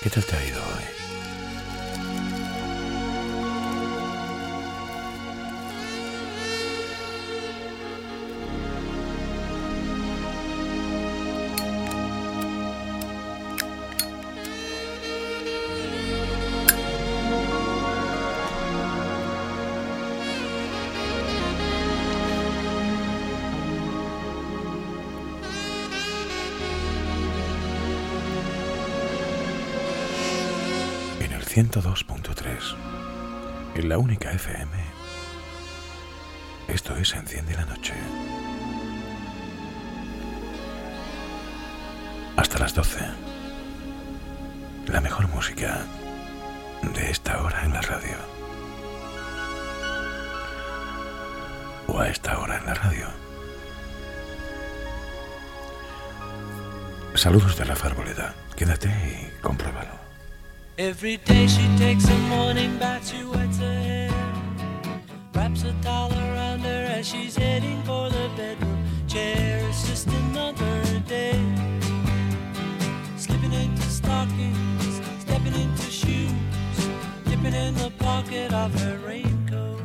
¿Qué tal te ha ido hoy? En el 102.3, en la única FM. Esto es Enciende la Noche. Hasta las 12. La mejor música de esta hora en la radio. O a esta hora en la radio. Saludos de Rafa Arboleda. Quédate y compruébalo. Every day she takes a morning bath, she wets her hair, wraps a towel around her as she's heading for the bedroom chair. It's just another day, slipping into stockings, stepping into shoes, dipping in the pocket of her raincoat.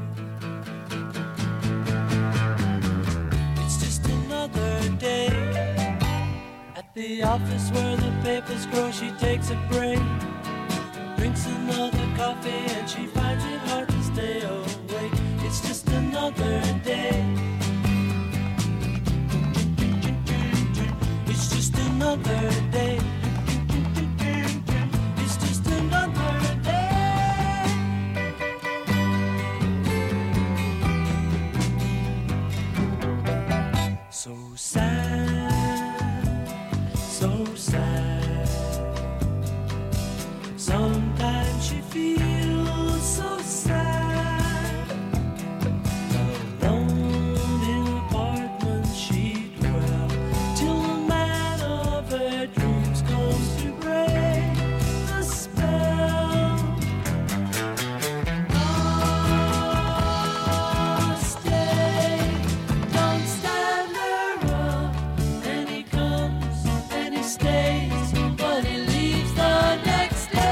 It's just another day, at the office where the papers grow, she takes a break, drinks another coffee and she finds it hard to stay awake. It's just another day. It's just another day. It's just another day. So sad, so sad. Sometimes she feels so sad, alone in an apartment she dwells, till the man of her dreams comes to break the spell. Oh, stay, don't stand her up, and he comes and he stays, but he leaves the next day.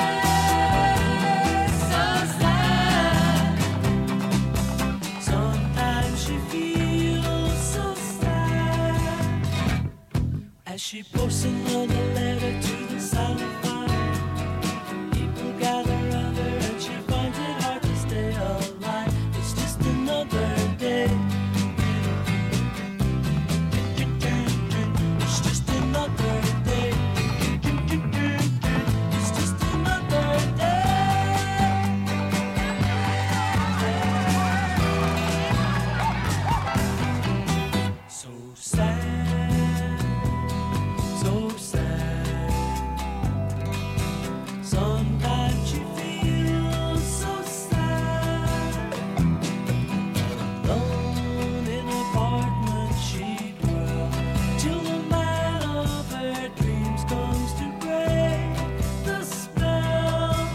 As she posts another letter to the silent fire, people gather around her and she finds it hard to stay alive. It's just another day. It's just another day. It's just another day. So sad, so sad. Sometimes she feels so sad, alone in an apartment she dwells, till the man of her dreams comes to break the spell.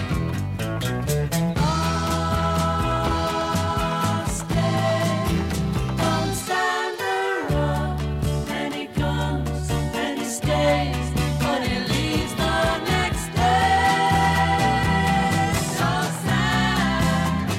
Oh, stay, don't stand her up, and he comes and he stays, but he leaves the next day. So sad.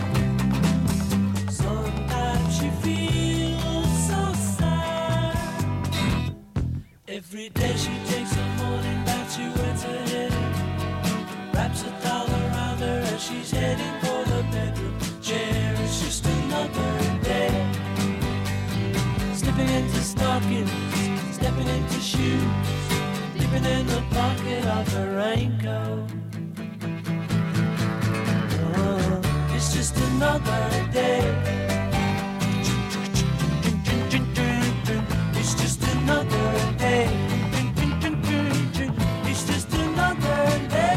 Sometimes she feels so sad. Every day she takes a morning bath, she wets her head, wraps a towel around her as she's heading for the bedroom chair. It's just another day, slipping into stockings, stepping into shoes, dipping in the pocket of her raincoat. Oh, it's just another day. It's just another day. It's just another day.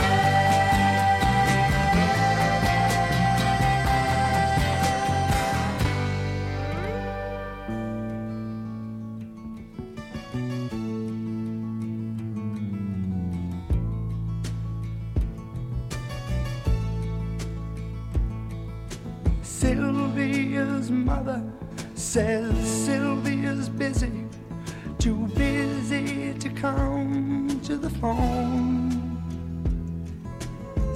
Sylvia's mother says Sylvia's busy, too busy to come to the phone.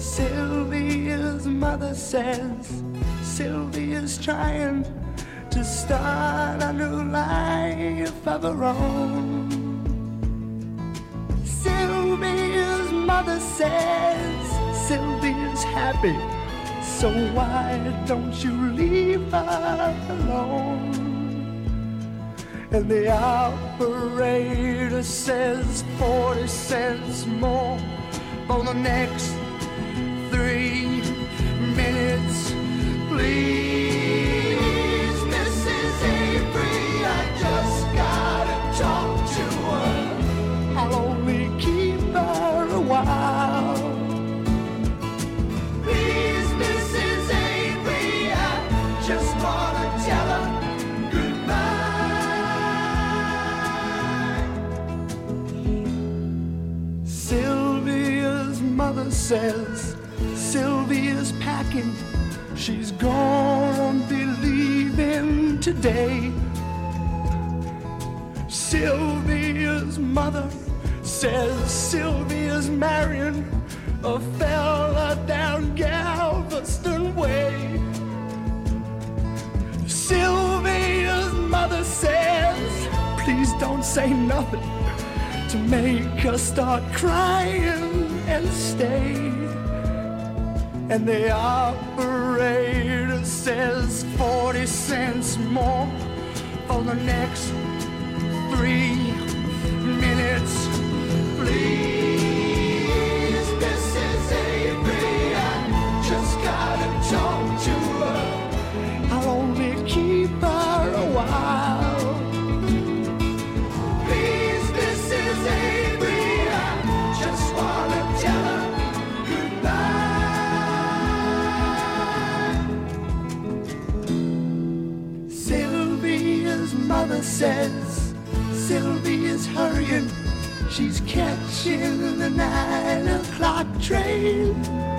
Sylvia's mother says Sylvia's trying to start a new life of her own. Sylvia's mother says Sylvia's happy, so why don't you leave her alone? And the operator says 40 cents more for the next 3 minutes, please. Mrs. Avery, I just gotta talk to her. I'll only keep her a while. Please, Mrs. Avery, I just wanna tell her goodbye. Sylvia's mother says Sylvia's packing, she's gonna be leaving today. Sylvia's mother says Sylvia's marrying a fella down Galveston Way. Sylvia's mother says, please don't say nothing to make her start crying and stay. And the operator says 40 cents more for the next 3 minutes, please. Mrs. Avery, I just gotta talk to her. I'll only keep her a while. Please, Mrs. Avery, I just wanna tell her goodbye. Sylvia's mother says Sylvia's hurrying, she's catching the 9 o'clock train.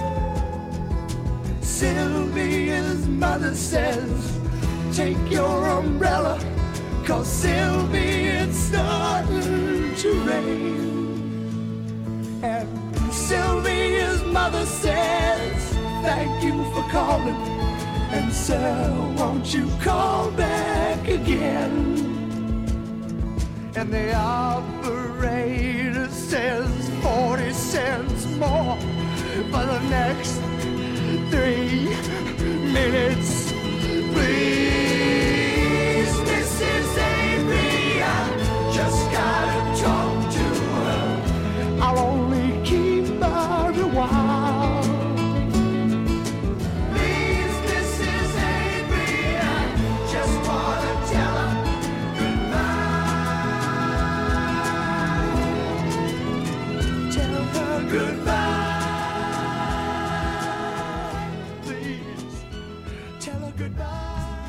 Sylvia's mother says, take your umbrella, 'cause Sylvia, it's starting to rain. And Sylvia's mother says, thank you for calling, and sir, won't you call back again? And the operator says 40 cents more for the next 3 minutes, please. Mrs. Avery, I just gotta talk to her. I'll only keep her a while. Please, Mrs. Avery, I just wanna tell her goodbye. Please tell her goodbye.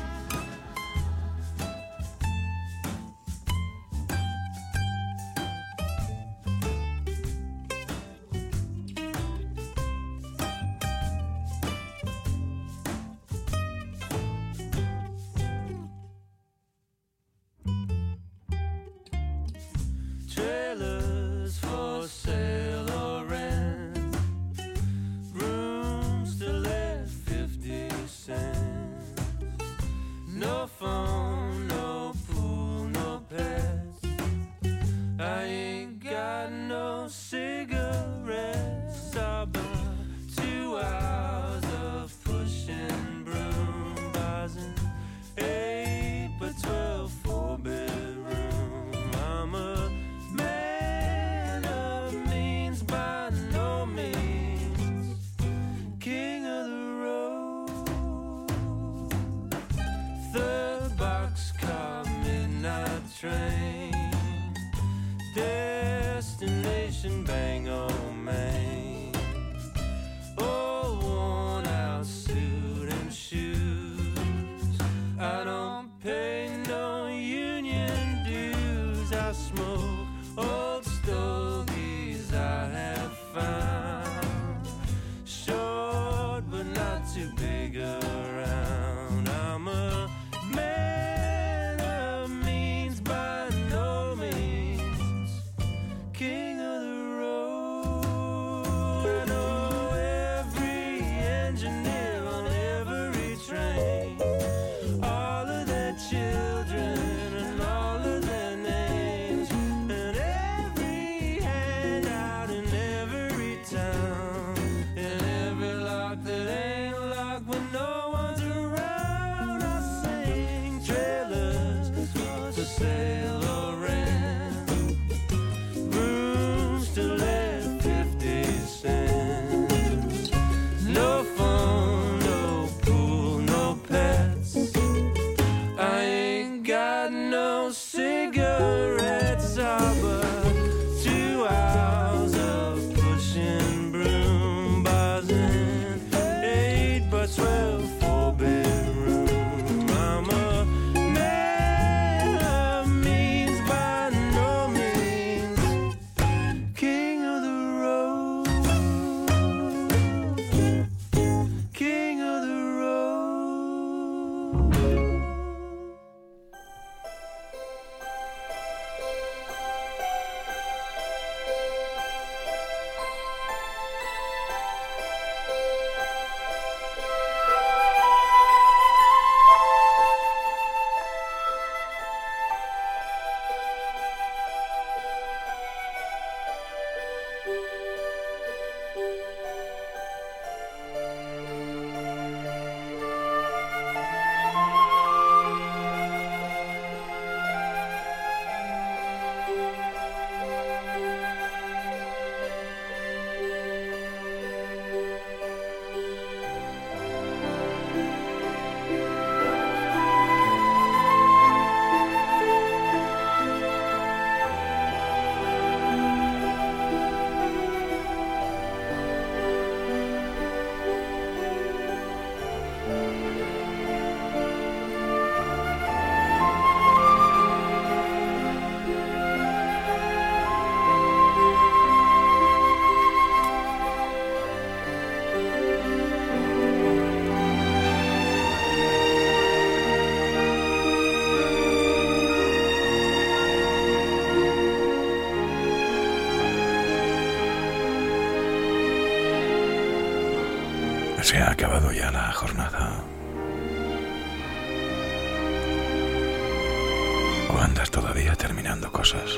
Trailers for sale or rent, rooms to let 50 cents. No phone, no pool, no pets. I ain't got no cigarettes. I bought 2 hours of pushing broom, buys an 8 by 12 4-bedroom. I'm a man of means by no means, king of the road. 3rd boxcar, midnight train, destination Bangor, Maine. Oh, worn out suit and shoes, I don't pay no union dues. I smoke old stogies I have found, short but not too big around. I'm a man of means by no means, king of the road. Se ha acabado ya la jornada. ¿O andas todavía terminando cosas?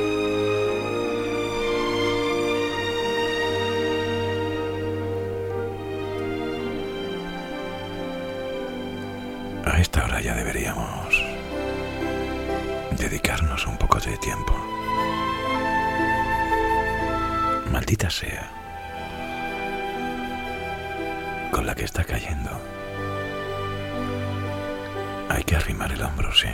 A esta hora ya deberíamos dedicarnos un poco de tiempo. Maldita sea, con la que está cayendo. Hay que arrimar el hombro, sí.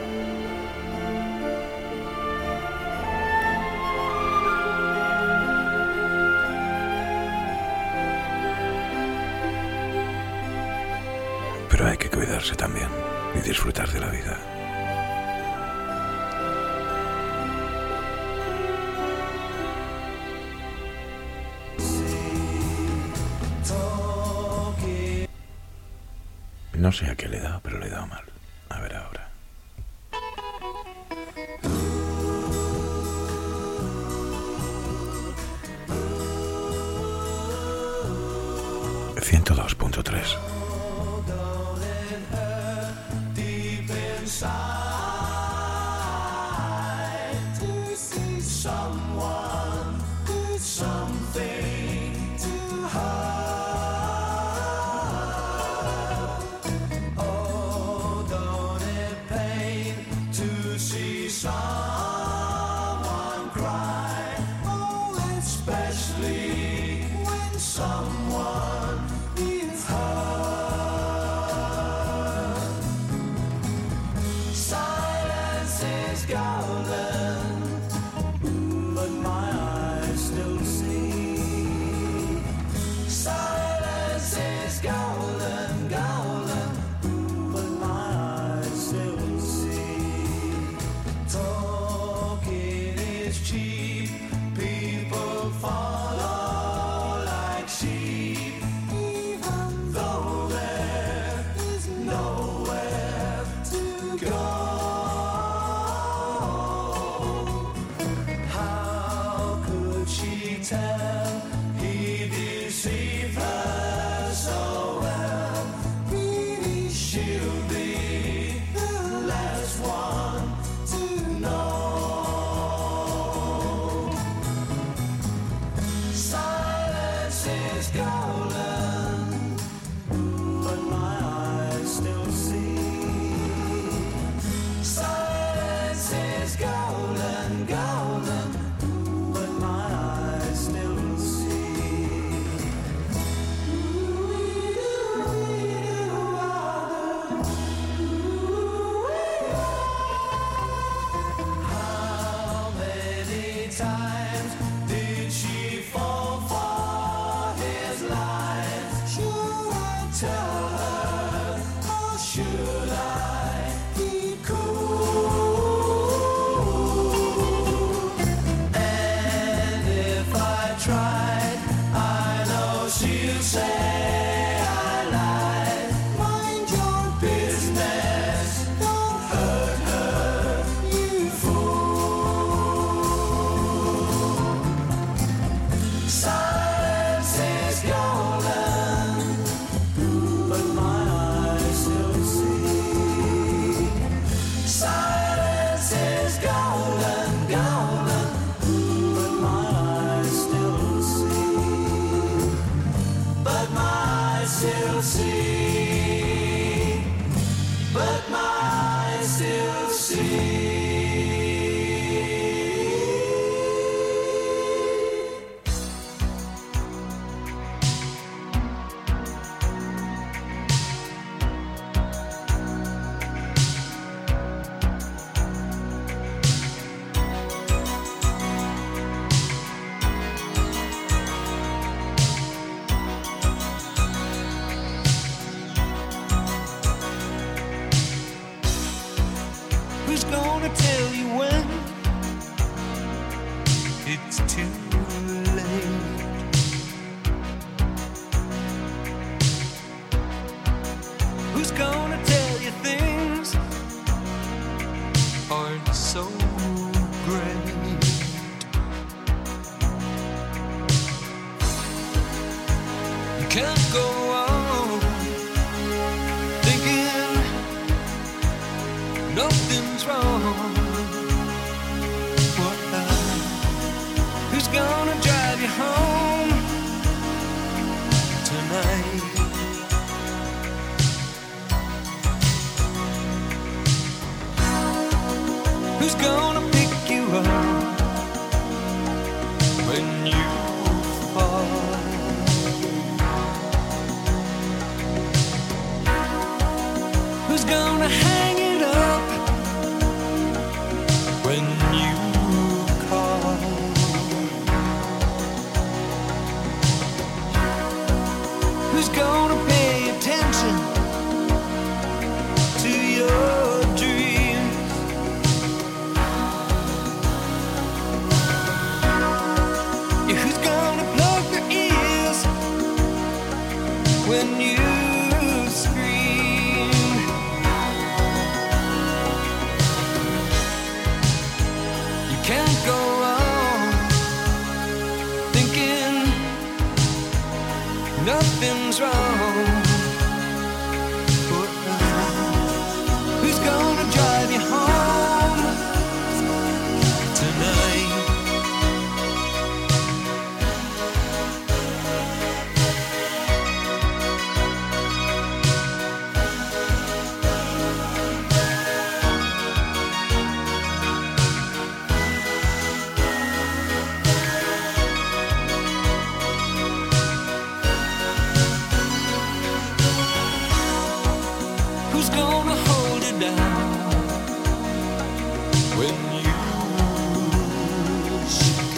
Pero hay que cuidarse también y disfrutar de la vida. No sé a qué le he dado, pero le he dado mal. A ver ahora. ...102.3. Can't go on when you scream. You can't go on thinking nothing's wrong. Who's gonna drive you home tonight? Who's gonna hold you down when you shake?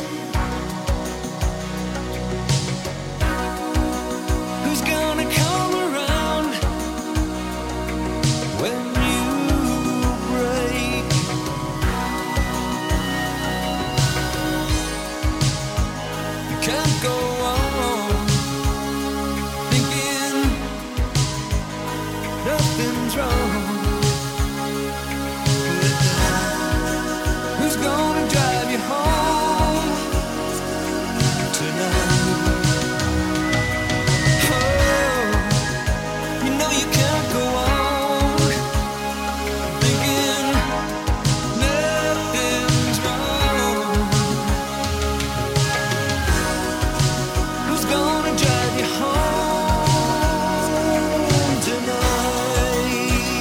Who's gonna come around when you break? You can't go on thinking nothing's wrong. Who's gonna drive you home tonight? Oh, you know you can't go on thinking nothing's wrong. Who's gonna drive you home tonight?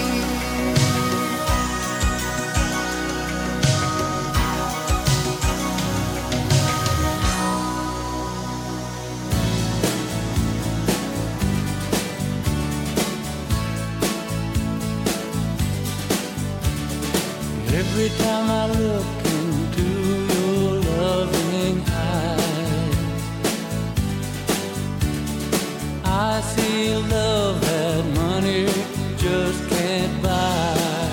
Every time I look into your loving eyes, I see love that money just can't buy.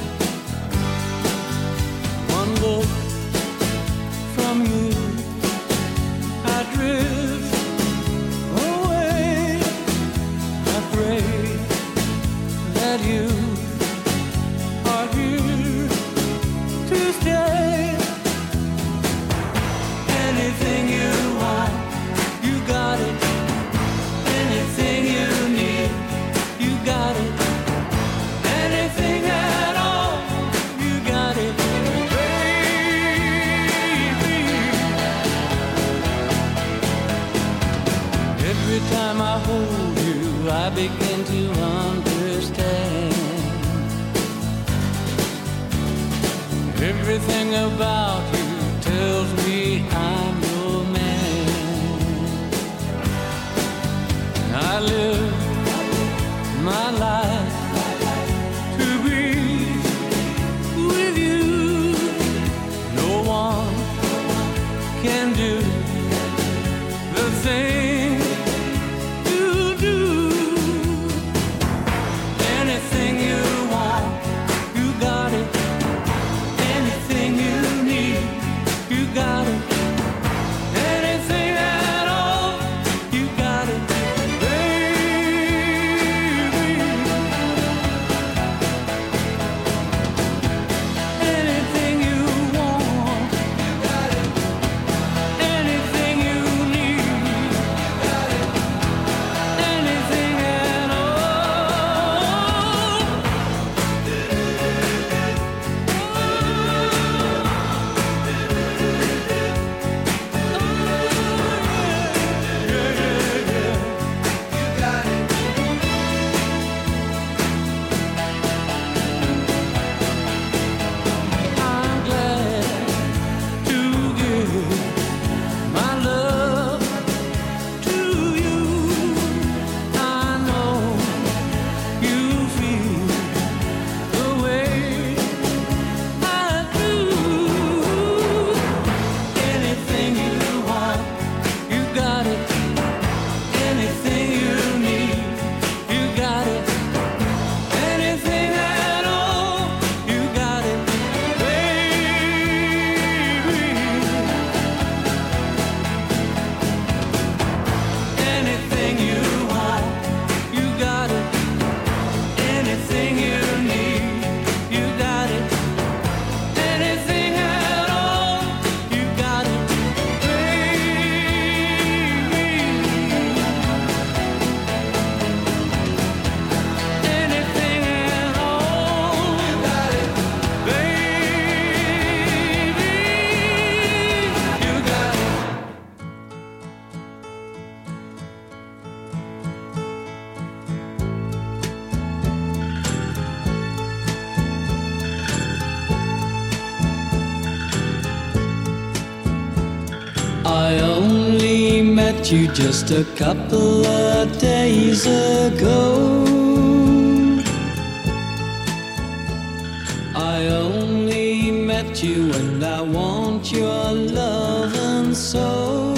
One look from you, I drift away. I pray that you are here to stay. Anything you want, you got it. Anything you need, you got it. Anything at all, you got it, baby. Every time I hold you, I begin to understand. Everything about you tells me I'm your man. I live my life to be with you. No one can do the thing you do. Anything you want, you got it. Anything you need, you got it. Anything at all, you got it, baby. Anything you want, you got it. Anything you need, I only met you just a couple of days ago. I only met you and I want your love and soul.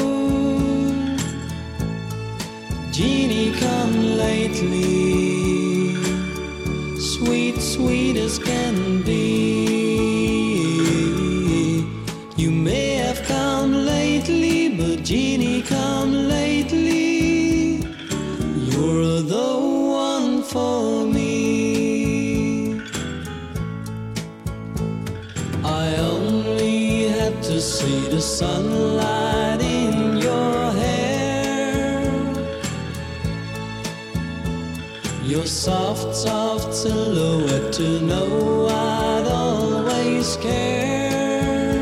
Jeannie, come lately, sweet, sweet as can be. You may have come lately, but Jeannie, come lately. You're the one for me. I only had to see the sunlight in your hair, your soft, soft silhouette to know I'd always care.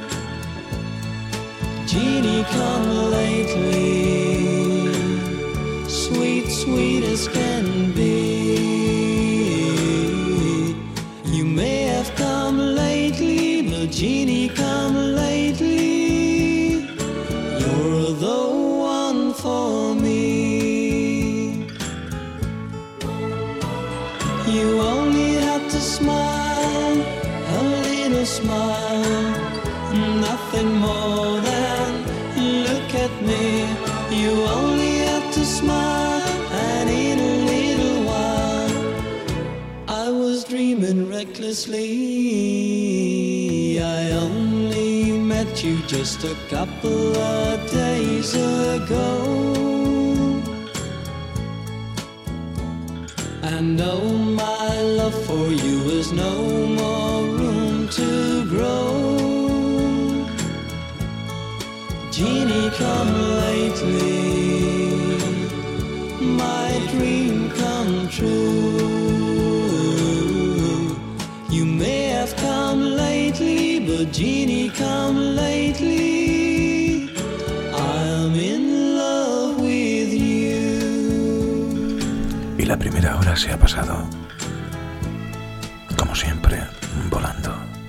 Jeannie, come lately, sweet, sweet as can be. You may have come lately, but Jeannie, come lately. You're the one for me. You only have to smile, a little smile, nothing more than look at me. You only have to smile, and in a little while I was dreaming recklessly. I only met you just a couple of days ago. And oh, my love for you has no more room to grow. Jeannie, come lately, my dream come true. You may have come lately, but Jeannie, come lately. I'm in love with you. Y la primera hora se ha pasado, como siempre, volando.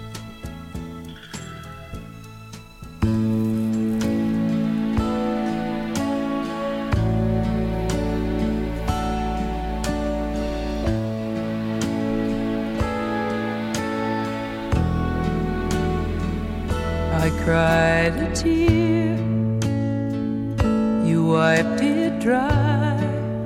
I cried a tear, you wiped it dry.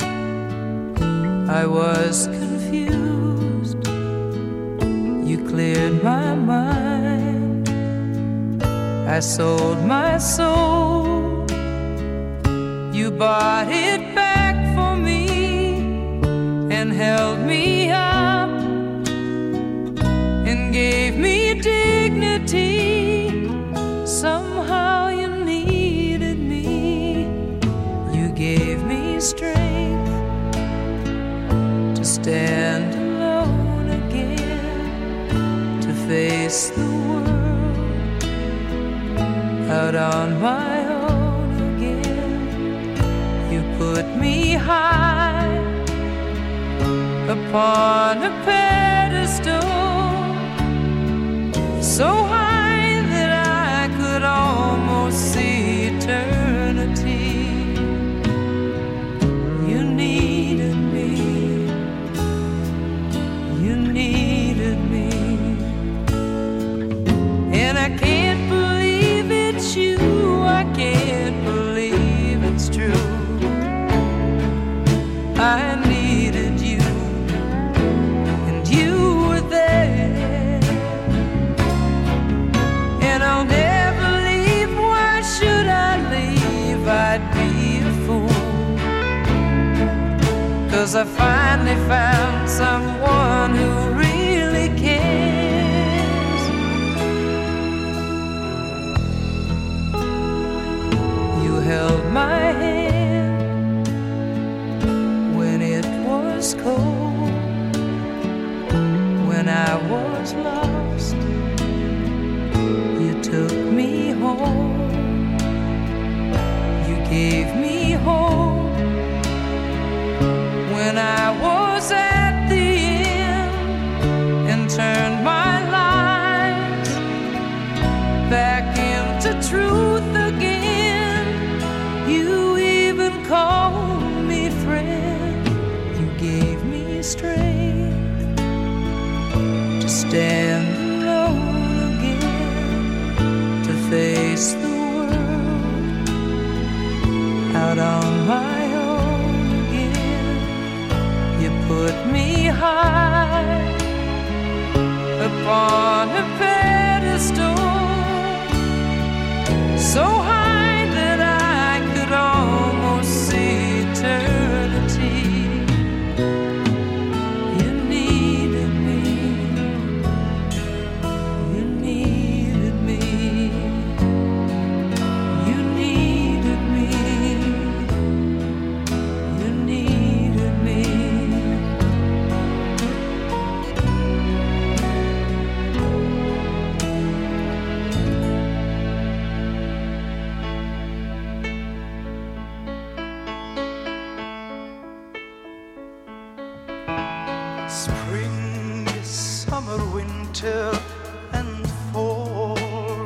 I was confused, you cleared my mind. I sold my soul, you bought it back for me and held me up and gave me dignity. Somehow you needed me, you gave me strength to stand alone again, to face the world out on my own again. You put me high upon a pedestal, so high almost see eternity. You needed me, you needed me, and I can't believe it's you, I can't believe it's true. I needed you, and you were there, and I'll never. I'd be a fool, 'cause I finally found someone who really cares. You held my hand when it was cold, when I was lost. You took me home, gave me hope when I was at the end, and turned my life back into truth again. out on my own again. You put me high upon a pedestal, so high that I could almost see eternity. You needed me, you needed me, you needed me, you needed me. Spring, summer, winter, and fall.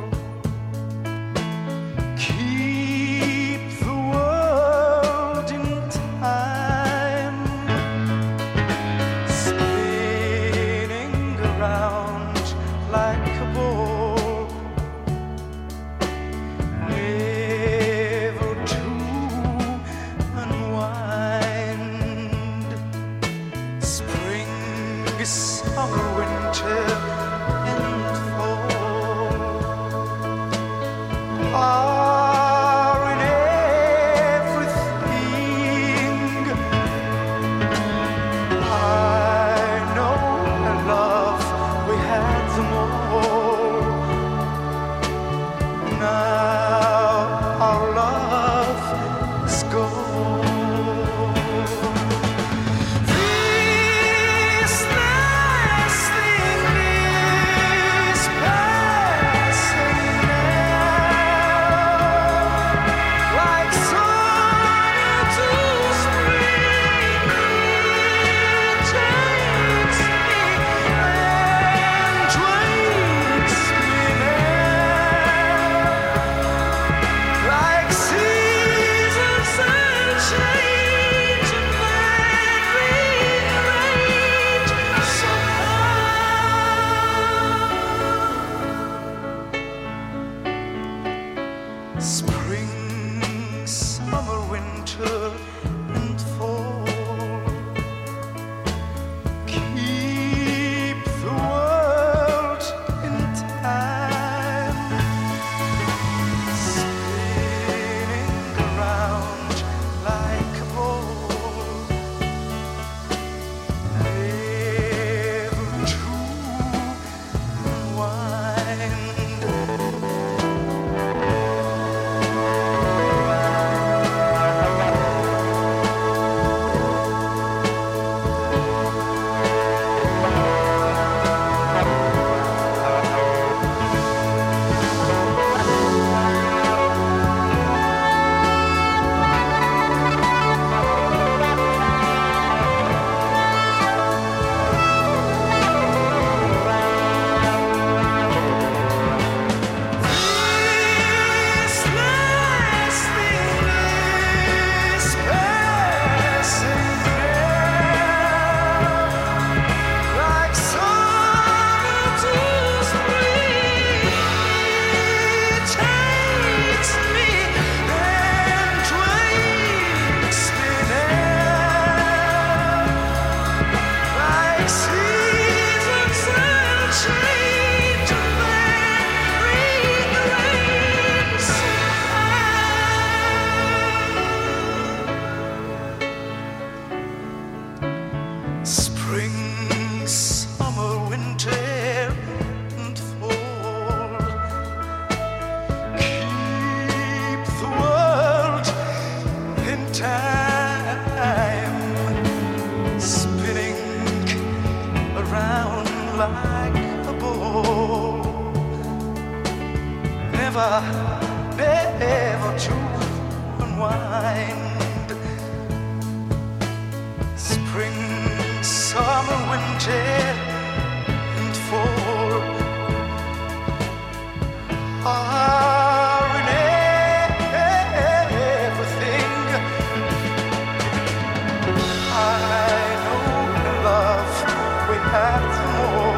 Keep the world in time, spinning around like a ball, never to unwind. Spring, summer, winter, and fall are in everything. I know and love, we had them all. Now our love is gone. This last thing is passing now, like summer to spring. Takes me and wakes me now, like seasons and change and then rearrange somehow. Spring, summer, winter, and fall. Keep the world in time, spinning around like a ball, never to unwind. This last thing is passing now, like summer to spring. Takes me and wakes me now, like seasons and change and then rearrange somehow. Spring, summer, winter, and fall. Keep the world in time, spinning around like a ball, never, never to unwind. Spring, summer, winter, and fall are in everything. I know and love, we had them all.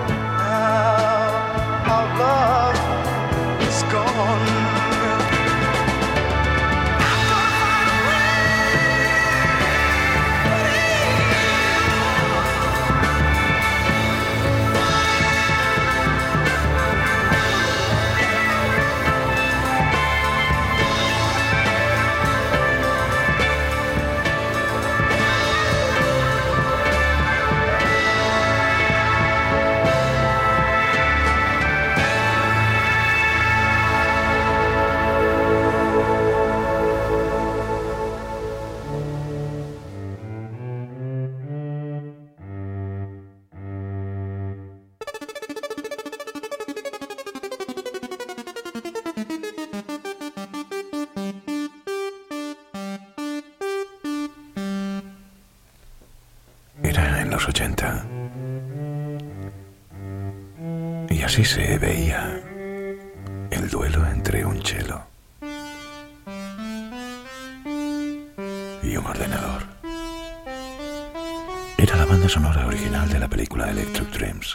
Now our love is gone. los 80. Y así se veía el duelo entre un cello y un ordenador. Era la banda sonora original de la película Electric Dreams.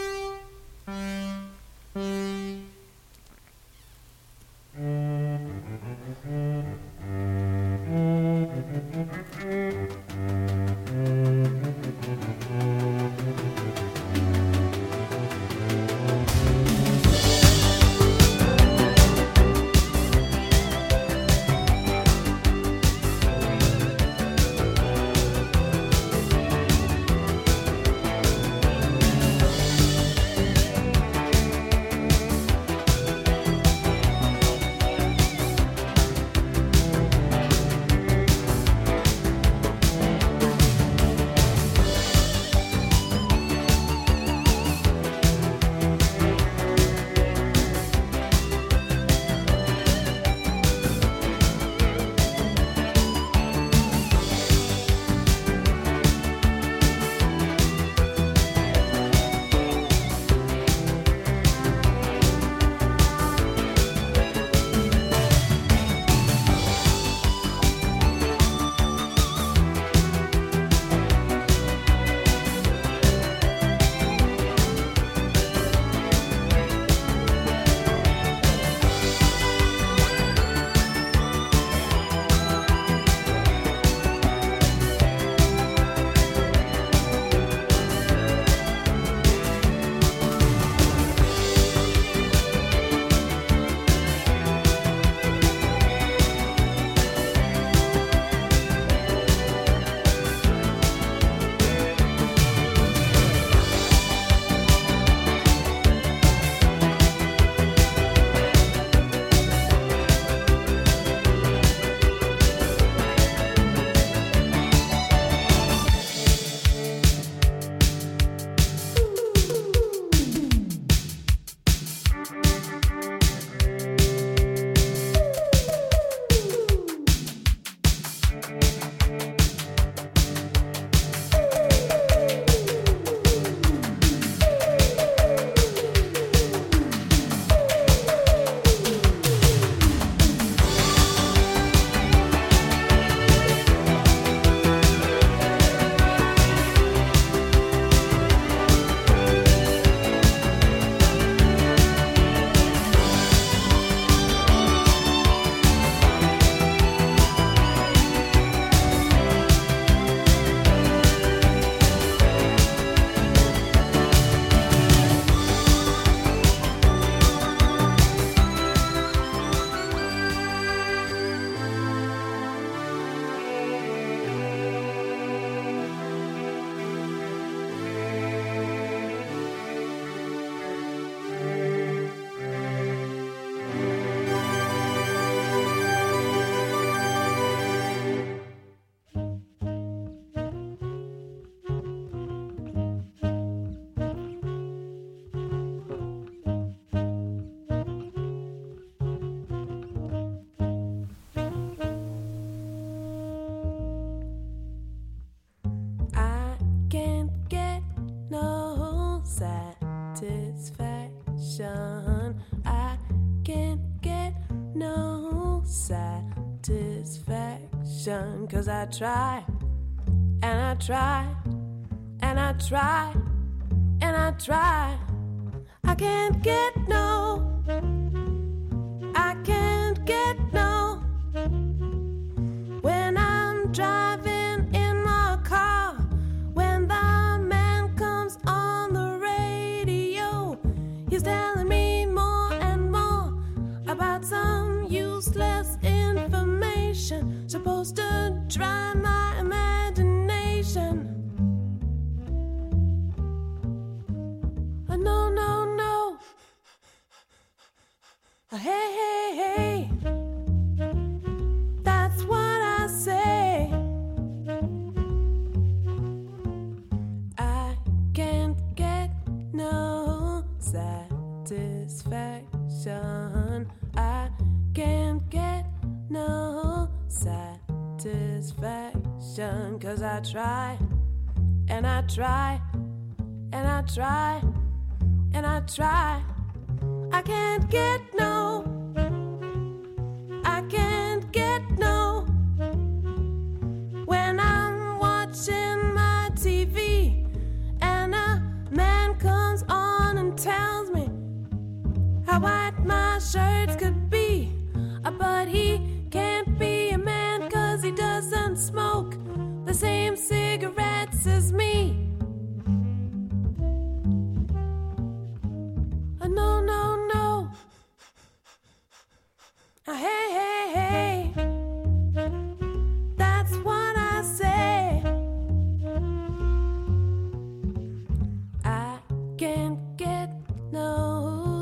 satisfaction, 'cause I try, and I try, and I try, and I try. I can't get no, I can't get no. When I'm driving in my car, when the man comes on the radio, he's telling me more and more about some useless information supposed to dry my imagination. No, no, no. Hey, hey, hey. That's what I say. I can't get no satisfaction. I can't get no satisfaction, 'cause I try, and I try, and I try, and I try. I can't get no, I can't get no. When I'm watching my TV and a man comes on and tells me how white my shirts could be, but he can't be a man 'cause he doesn't smoke the same cigarettes as me. No, no, no. Hey, hey, hey. That's what I say. I can't get no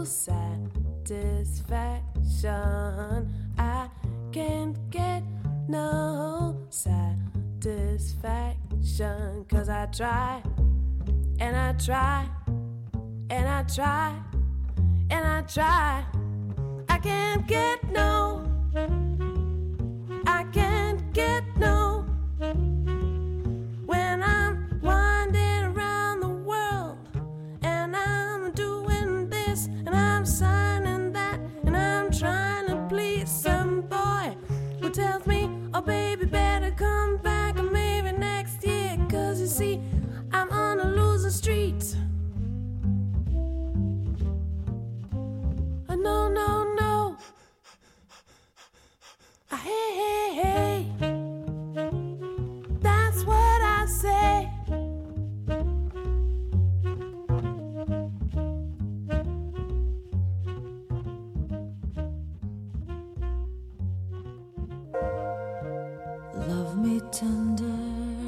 satisfaction. I can't get no satisfaction. 'Cause I try, and I try, and I try, and I try. I can't get no, I can't get no. When I'm winding around the world and I'm doing this and I'm signing that and I'm trying to please some boy who tells me, oh baby, better come back and maybe next year. 'Cause you see, I'm on a losing street. No, no, no. Hey, hey, hey. That's what I say. Love me tender,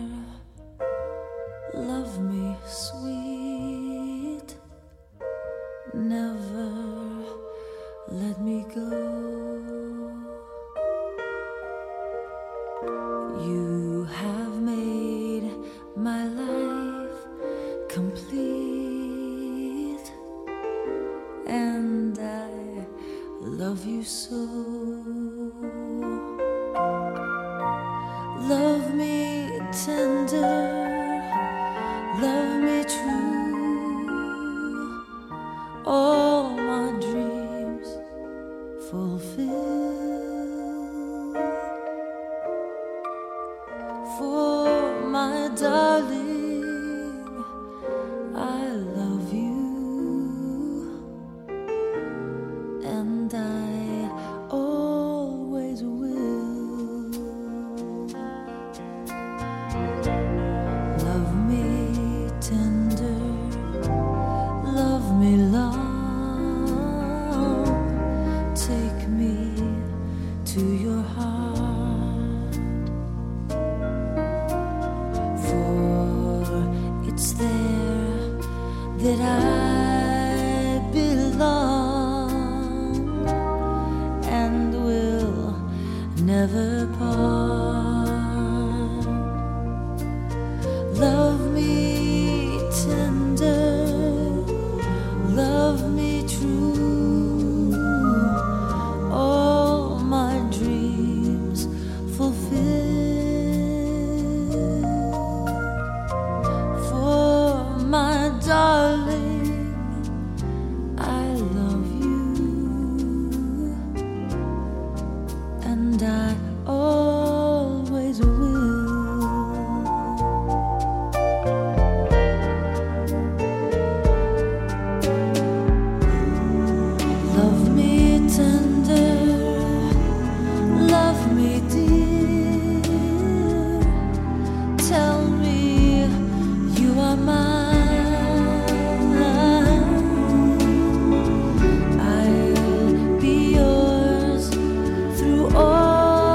love me sweet, never let me go. You have made my life complete, and I love you so. Love me tender, love me true, all my dreams fulfill. For my darling, I love you, and I always will. Love me tender, love me long, take me to your heart, for it's there that I belong and will never part. Love me tender, love me true, all my dreams fulfill. For my darling, I love you, and I always will. Love me tender, love me dear, tell me you are mine. I'll be yours through all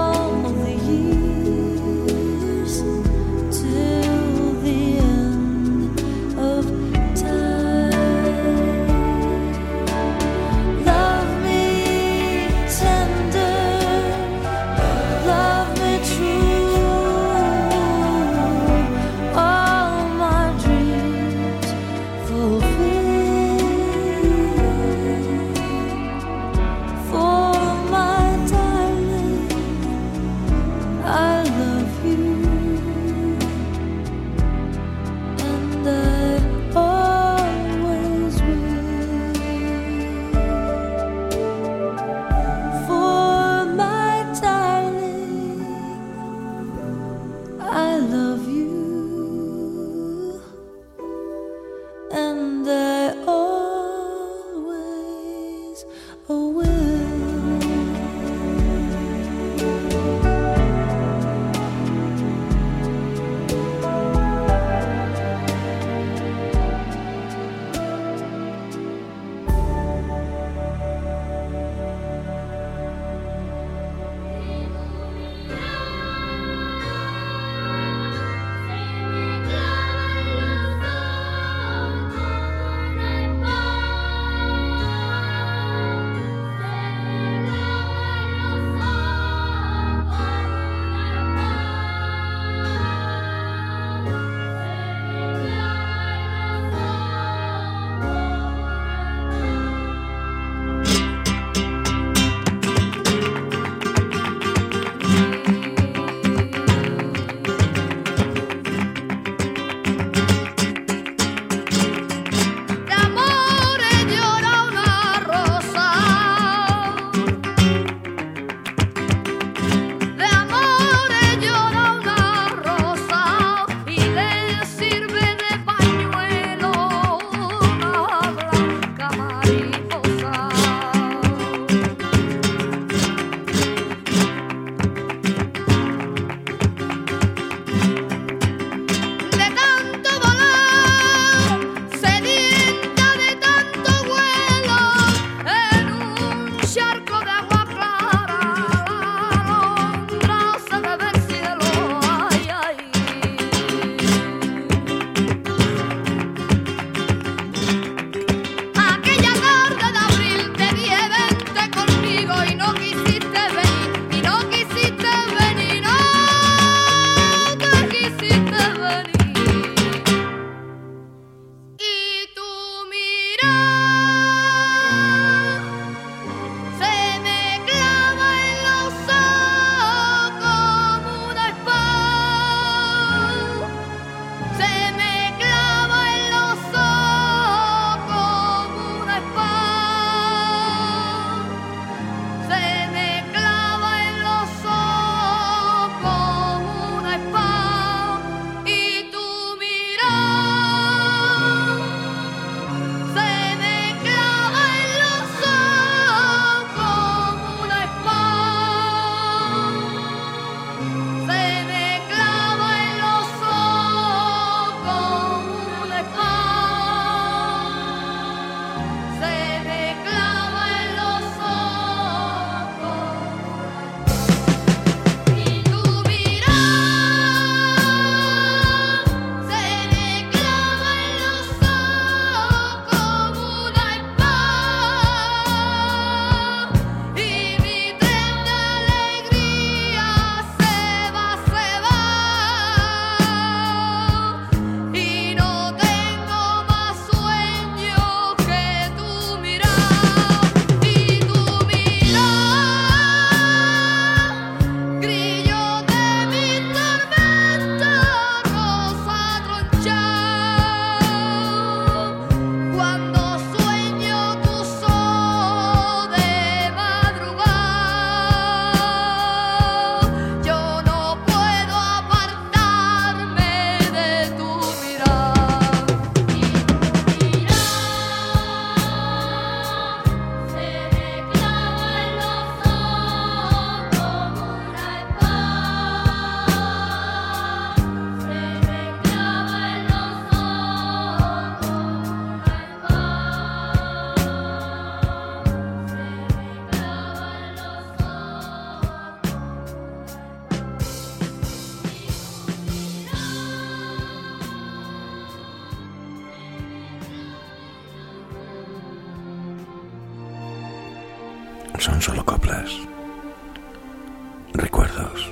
son solo coplas, recuerdos.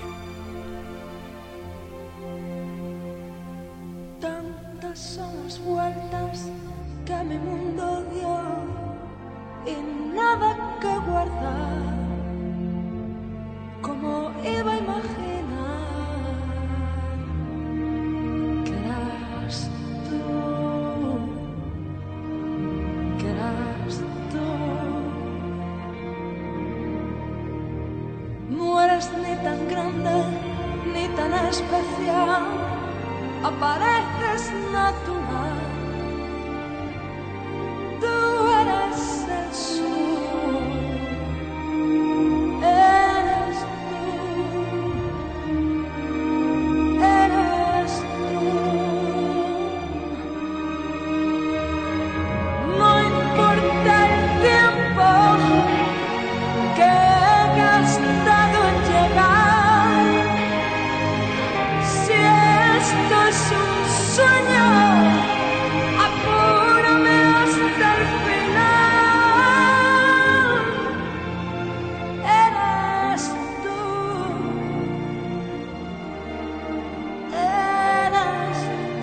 Tantas son las vueltas que mi mundo dio y nada que guardar. Como iba a imaginar que eras tú, que eras tú. No eres ni tan grande ni tan especial, apareces natural. Tú eres el sol, eres tú, eres tú. No importa el tiempo que he gastado en llegar, si esto es un sueño, apúrame hasta el final. Eres tú, eres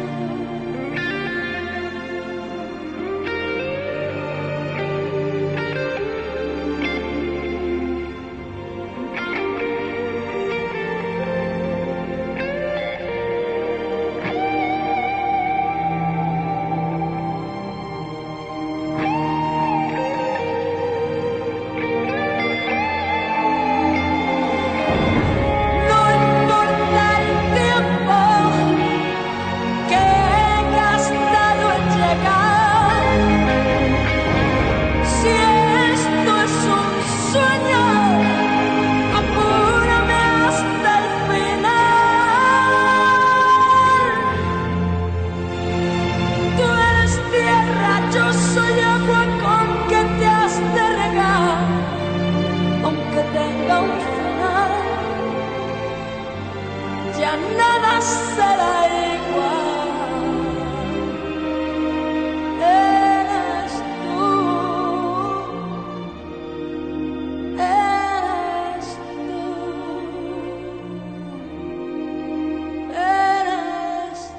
nada será igual. Eres tú, eres tú, eres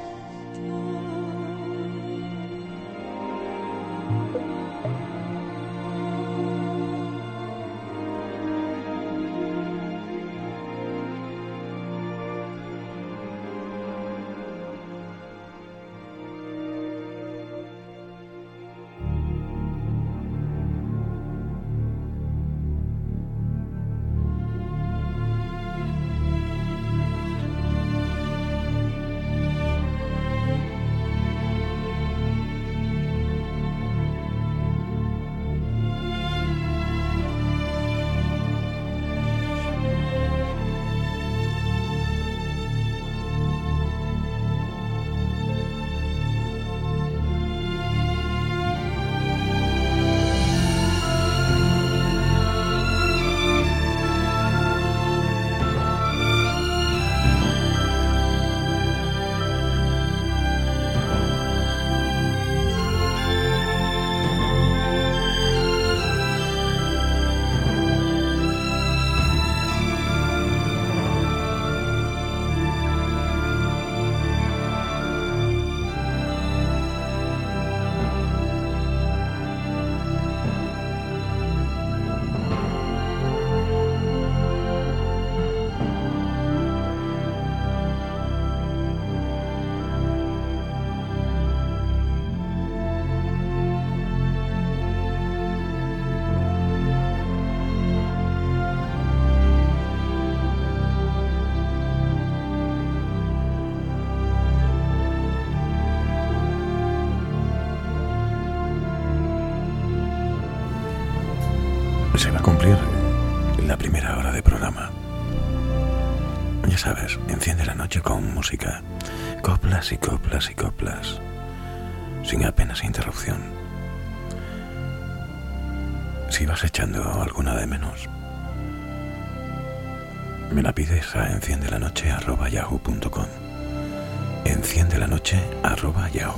Se va a cumplir la primera hora de programa. Ya sabes, enciende la noche con música, coplas y coplas y coplas, sin apenas interrupción. Si vas echando alguna de menos, me la pides a enciendelanoche@yahoo.com.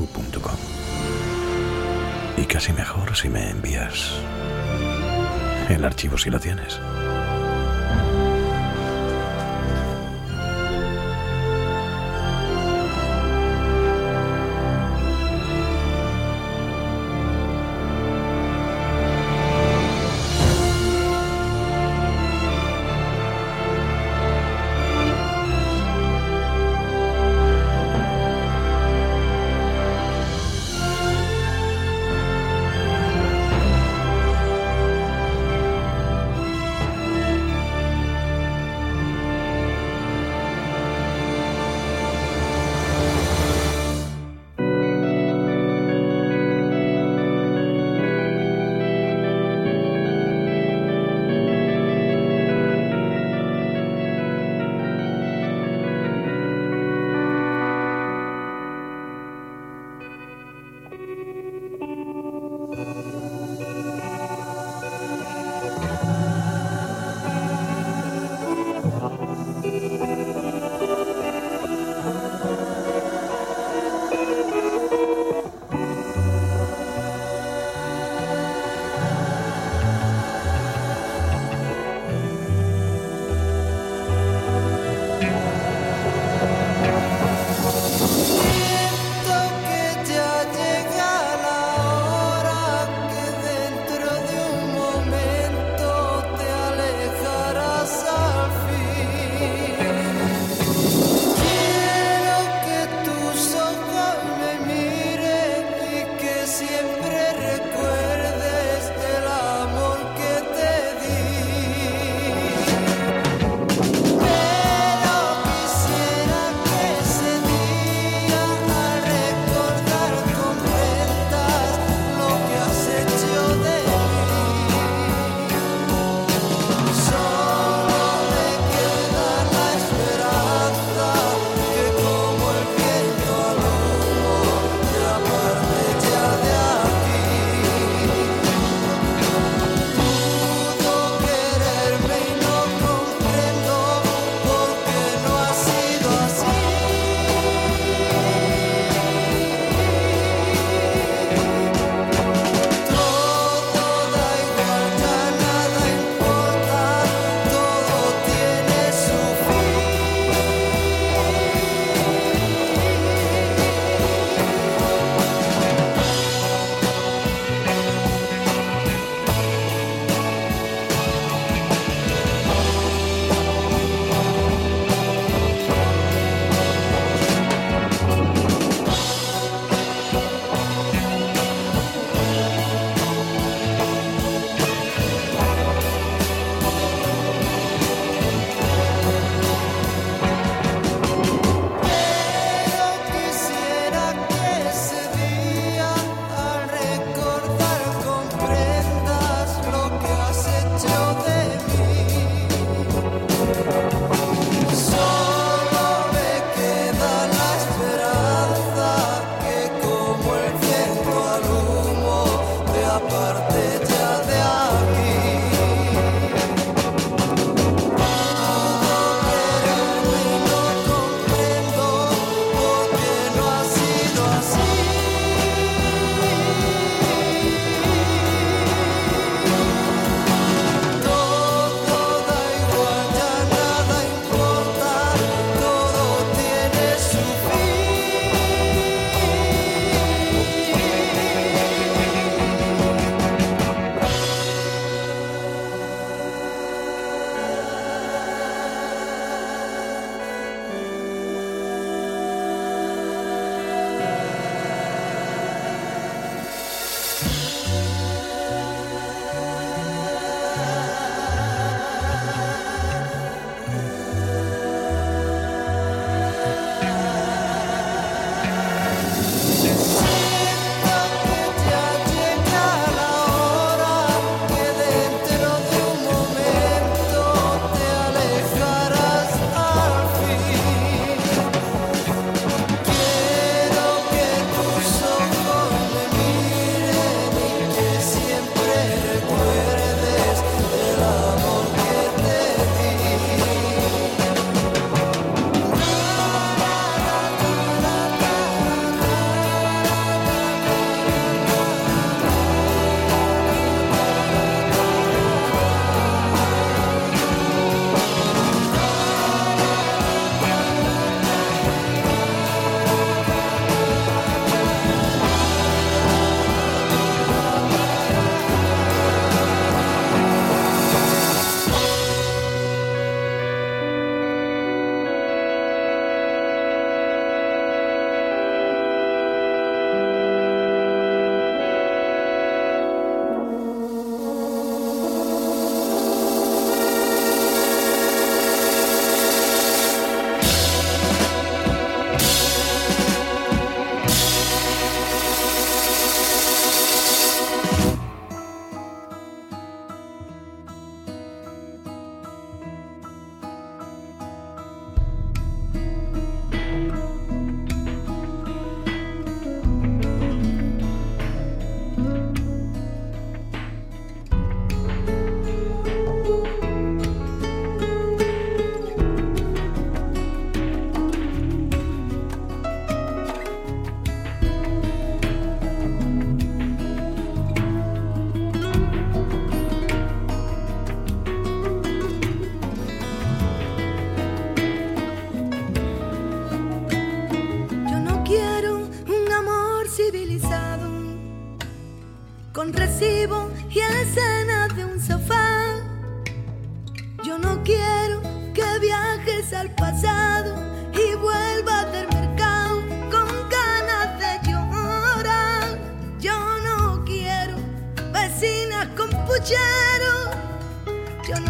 enciendelanoche@yahoo.com. Y casi mejor si me envías El archivo si lo tienes.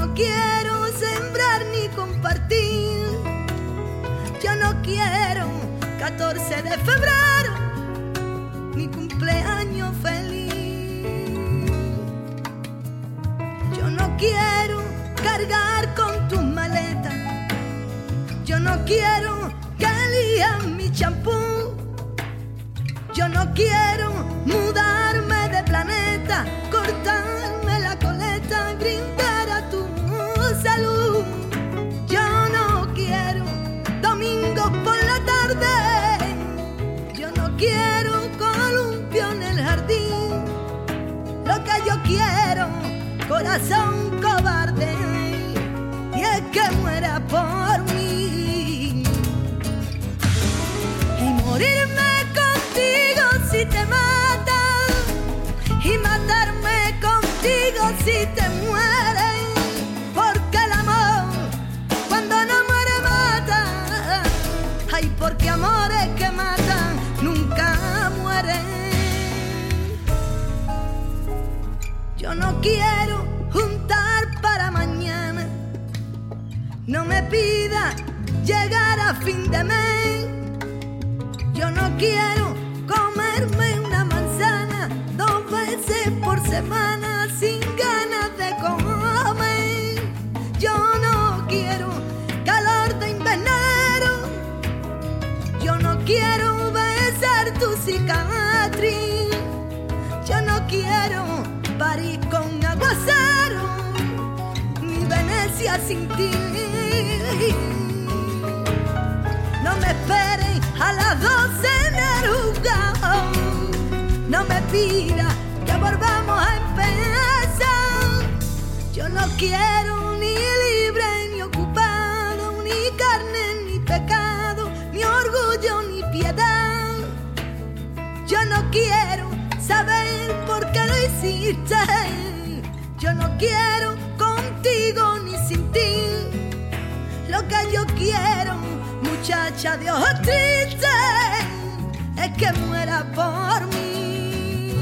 no quiero sembrar ni compartir. Yo no quiero 14 de febrero ni cumpleaños feliz. Yo no quiero cargar con tus maletas. Yo no quiero que lían mi champú. Yo no quiero mudarme de planeta, cortarme la coleta, brindar a tu salud. Yo no quiero domingos por la tarde. Yo no quiero columpio en el jardín. Lo que yo quiero, corazón cobarde, y es que muera por mí. Y morirme contigo si te matan, y matarme contigo si te mueren, porque el amor cuando no muere mata. Ay, porque amores que matan nunca mueren. Yo no quiero juntar para mañana. No me pidas llegar a fin de mes. Yo no quiero comerme una manzana 2 veces por semana sin ganas de comer. Yo no quiero calor de invernadero. Yo no quiero besar tu cicatriz. Yo no quiero París con aguacero, ni Venecia sin ti. No me esperen a las 12 en el juzgado. No me pida que volvamos a empezar. Yo no quiero ni libre ni ocupado, ni carne ni pecado, ni orgullo ni piedad. Yo no quiero saber por qué lo hiciste. Yo no quiero contigo ni sin ti. Lo que yo quiero, muchacha de ojos tristes, es que muera por mí.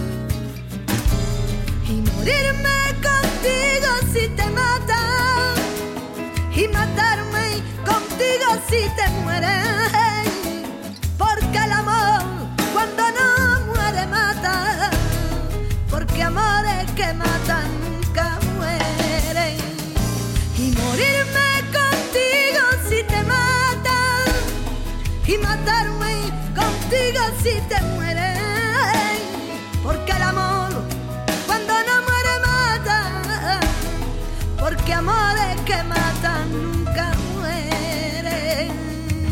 Y morirme contigo si te matan, y matarme contigo si te mueren, porque el amor cuando no muere mata, porque amores que matan nunca mueren. Y morirme contigo si te matan, y matarme contigo si te mueren, porque el amor cuando no muere mata, porque amores que matan nunca mueren.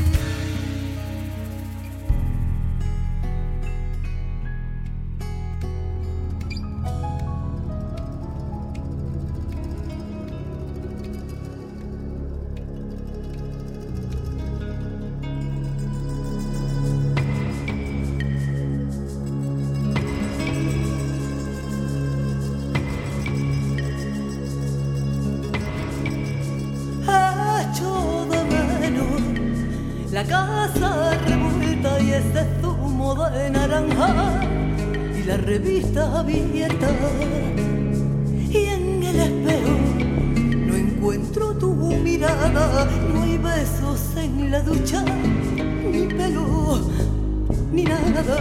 La casa revuelta y ese zumo de naranja y la revista abierta, y en el espejo no encuentro tu mirada. No hay besos en la ducha, ni pelo, ni nada.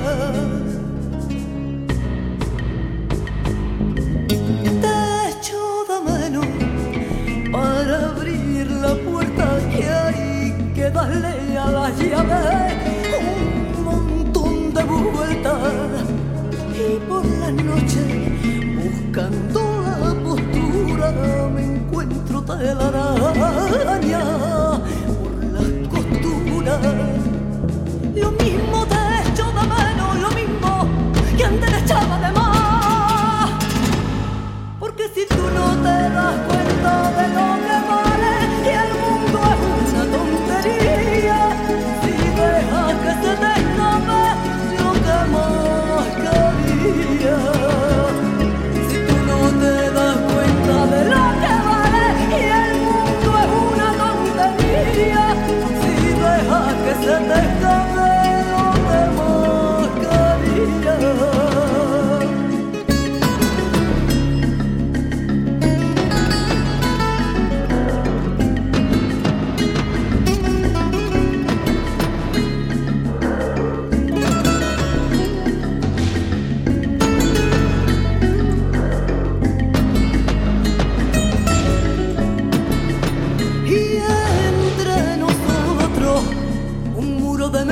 Te echo de mano para abrir la puerta que hay que darle a la llave un montón de vueltas, y por la noche buscando la postura me encuentro telaraña por las costuras. Lo mismo te echo de menos, lo mismo que antes echaba de más, porque si tú no te das cuenta de lo que vale y el mundo es una tontería, si dejas que se te escape lo que más quería. Si tú no te das cuenta de lo que vale y el mundo es una tontería, si dejas que se te escape lo que más quería.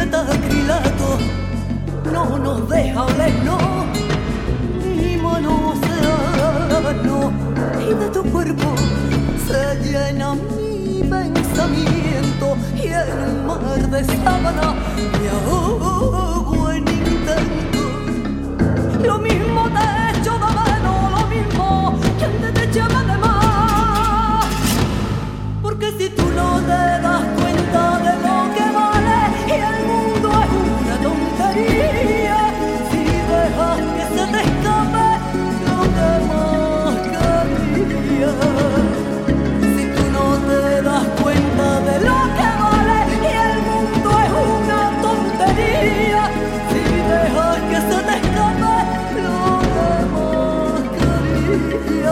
metacrilato no nos deja olernos ni manosearnos, y de tu cuerpo se llena mi pensamiento, y en un mar de sábana me ahogo en intento. Lo mismo te echo de menos, lo mismo que antes te echaba de más, porque si tú no te das cuenta de lo que vale y el mundo es una tontería, si dejas que se te escape lo que más quería, si tú no te das cuenta de lo que vale y el mundo es una tontería, si dejas que se te escape lo que más quería.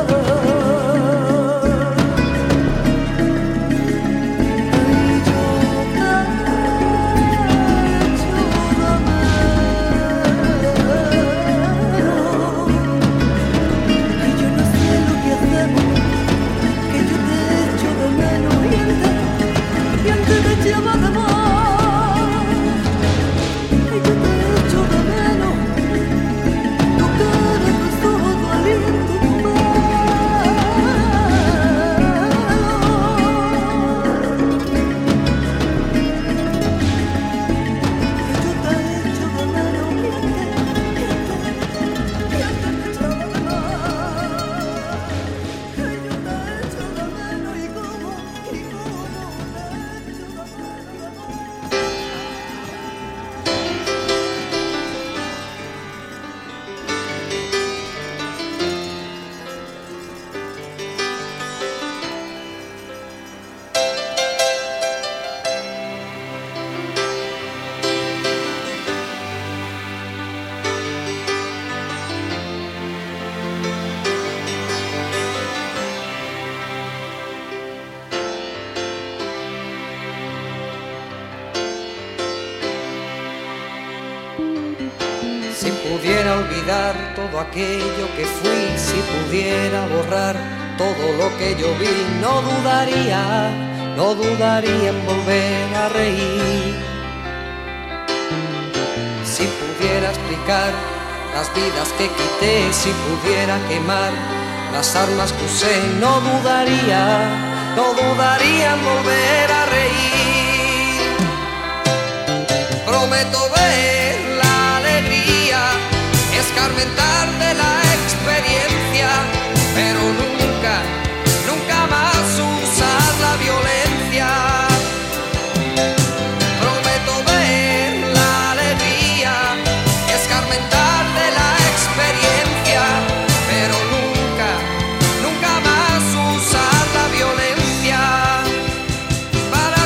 Si pudiera olvidar todo aquello que fui, si pudiera borrar todo lo que yo vi, no dudaría en volver a reír. Si pudiera explicar las vidas que quité, si pudiera quemar las armas que usé, no dudaría en volver a reír. Prometo ver la alegría, escarmentar de la experiencia, pero nunca más usar la violencia. Prometo ver la alegría, escarmentar de la experiencia, pero nunca más usar la violencia. Para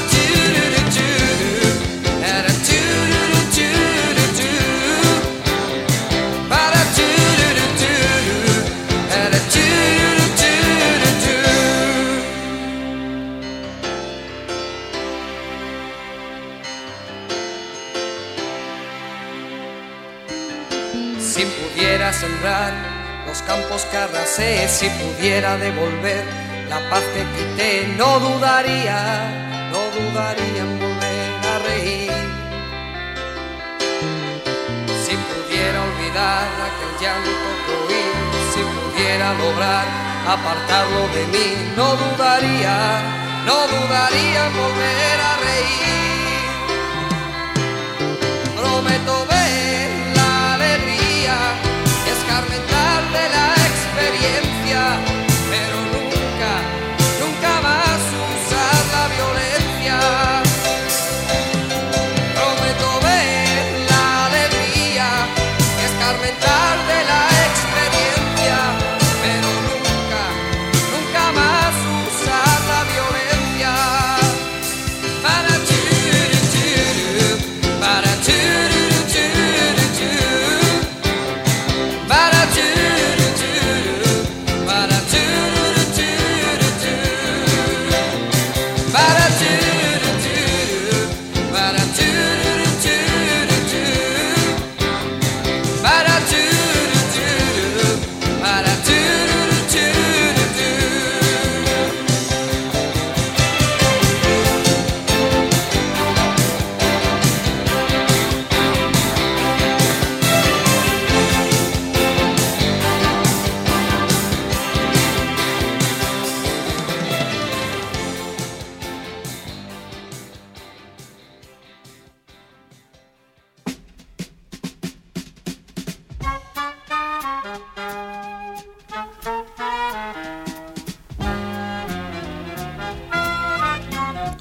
Si pudiera sembrar los campos que arrasé, si pudiera devolver la paz que quité, no dudaría en volver a reír. Si pudiera olvidar aquel llanto que oí, si pudiera lograr apartarlo de mí, no dudaría en volver a reír. Prometo ver la alegría, escarmentar de la experiencia, pero nunca más usar la violencia. Prometo ver la alegría, escarmentar de la experiencia, pero nunca más usar la violencia. Para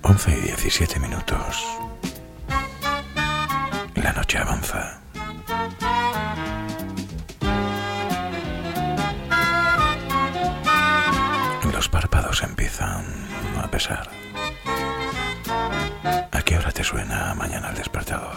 11:17. La noche avanza. Los párpados empiezan a pesar. ¿A qué hora te suena mañana el despertador?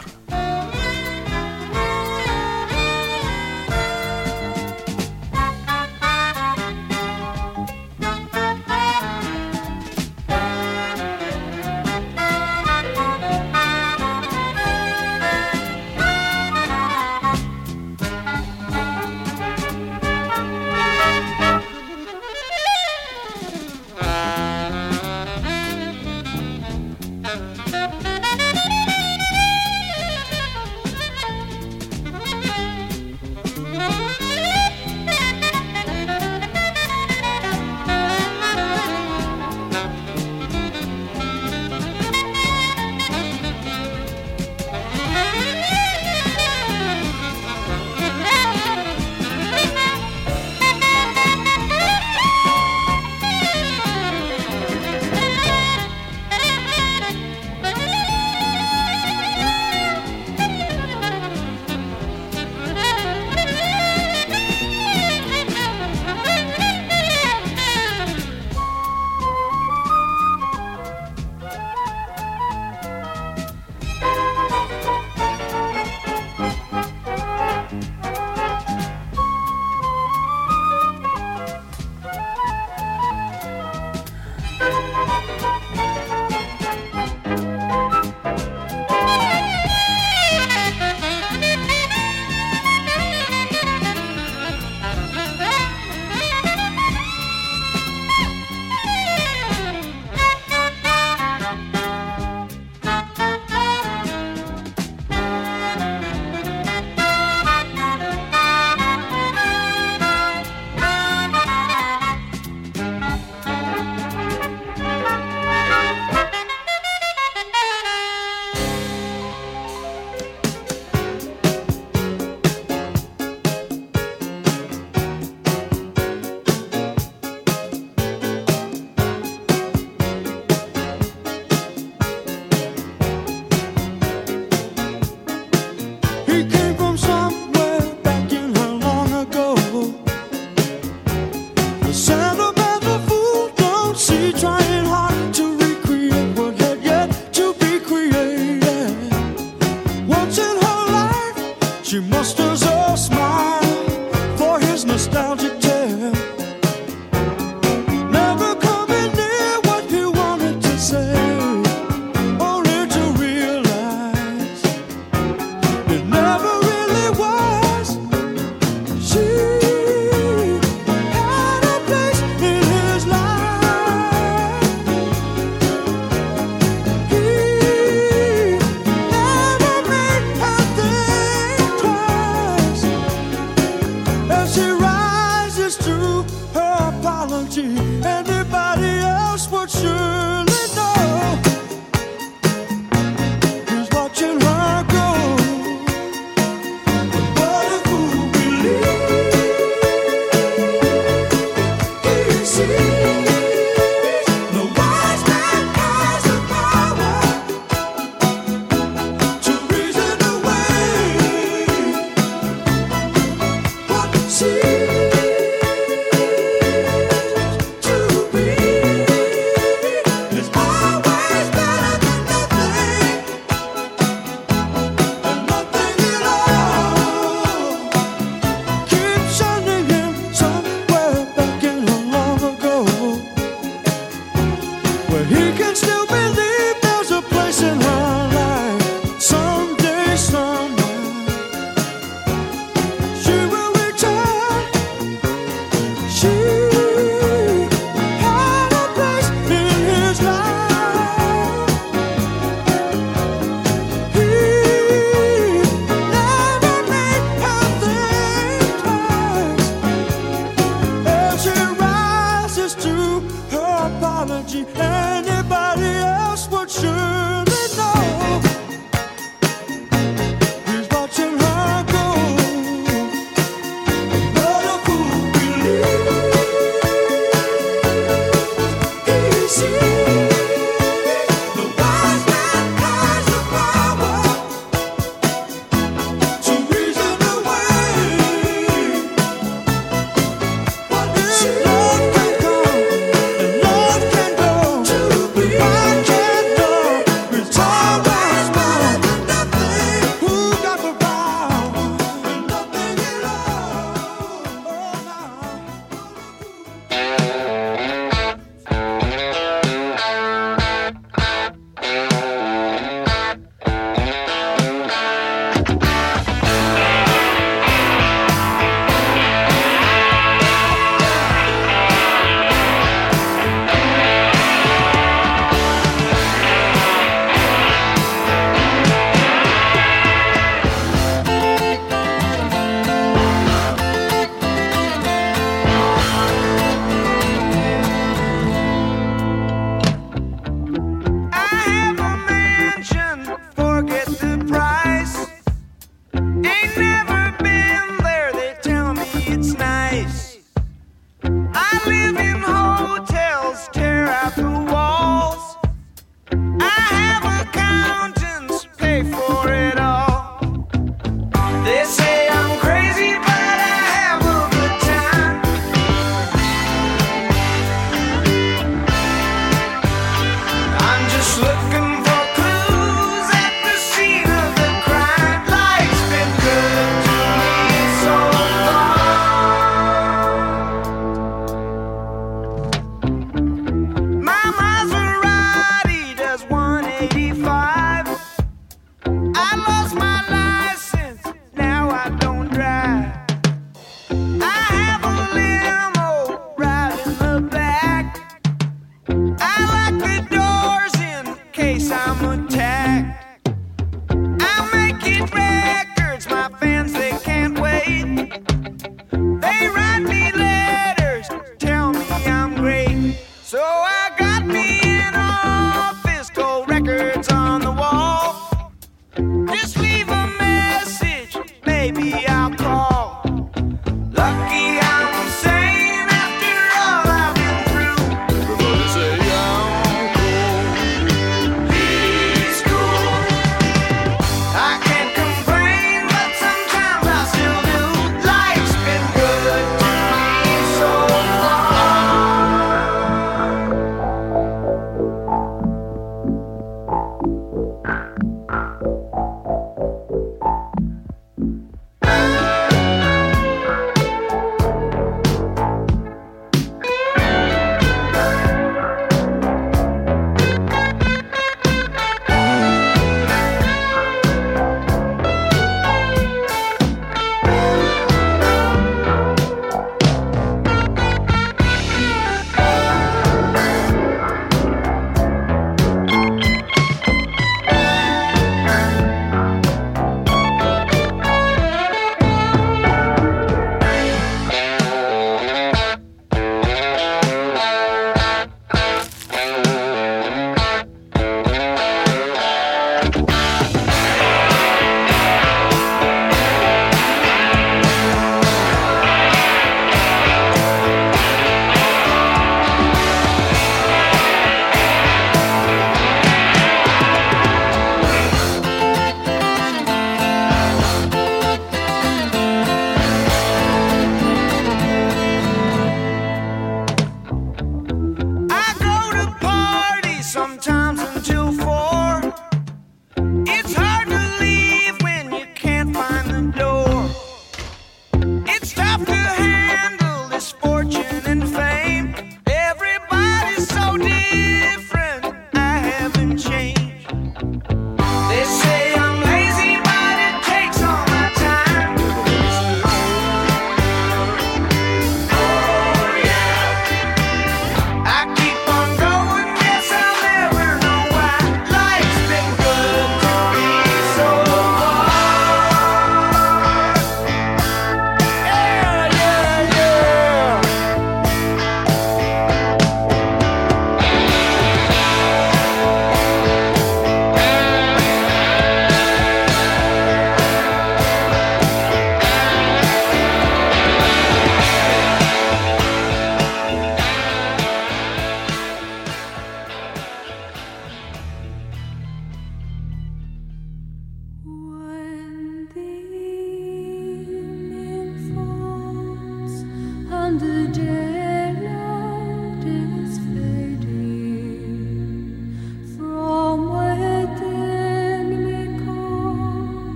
Anybody else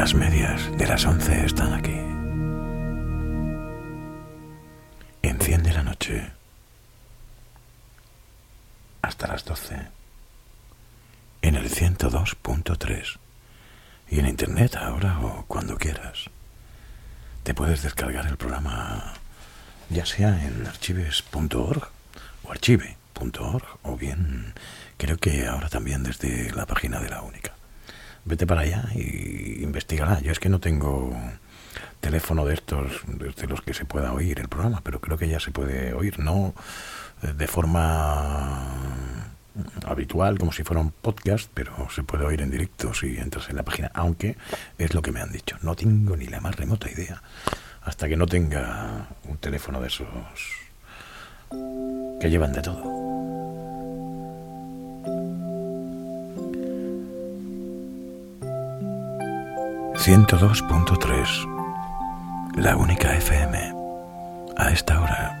Las medias de las 11 están aquí. Enciende la noche hasta las 12 en el 102.3 y en internet ahora o cuando quieras. Te puedes descargar el programa ya sea en archives.org o archive.org o bien creo que ahora también desde la página de La Única. Vete para allá y investígala. Yo es que no tengo teléfono de estos desde los que se pueda oír el programa, pero creo que ya se puede oír, no de forma habitual como si fuera un podcast, pero se puede oír en directo si entras en la página, aunque es lo que me han dicho. No tengo ni la más remota idea hasta que no tenga un teléfono de esos que llevan de todo. ...102.3... La Única FM... a esta hora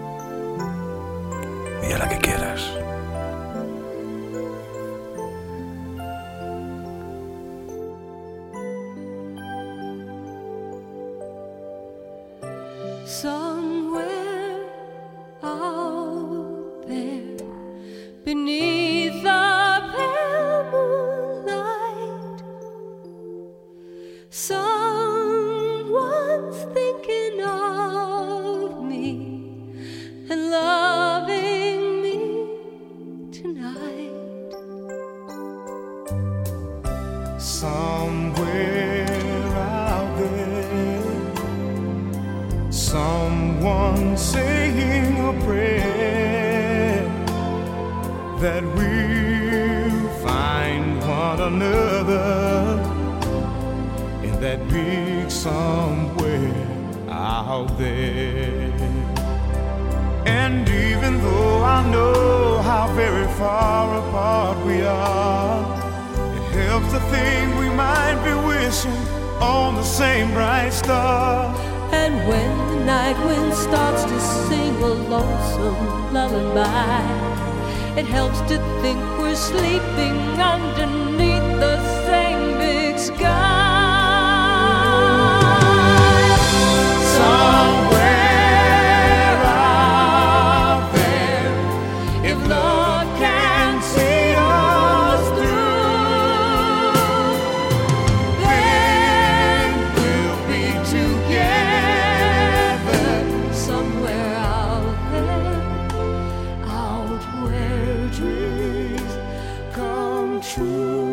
y a la que quieras. Somewhere out there, beneath the pale moonlight, someone's thinking of me and loving me tonight. Somewhere out there, someone saying a prayer that we'll find one another in that big somewhere out there. And even though I know how very far apart we are, it helps to think we might be wishing on the same bright star. And when the night wind starts to sing a lonesome lullaby, it helps to think we're sleeping underneath the same big sky. Somewhere out there, if love can see us through, then we'll be together. Somewhere out there, out where dreams come true.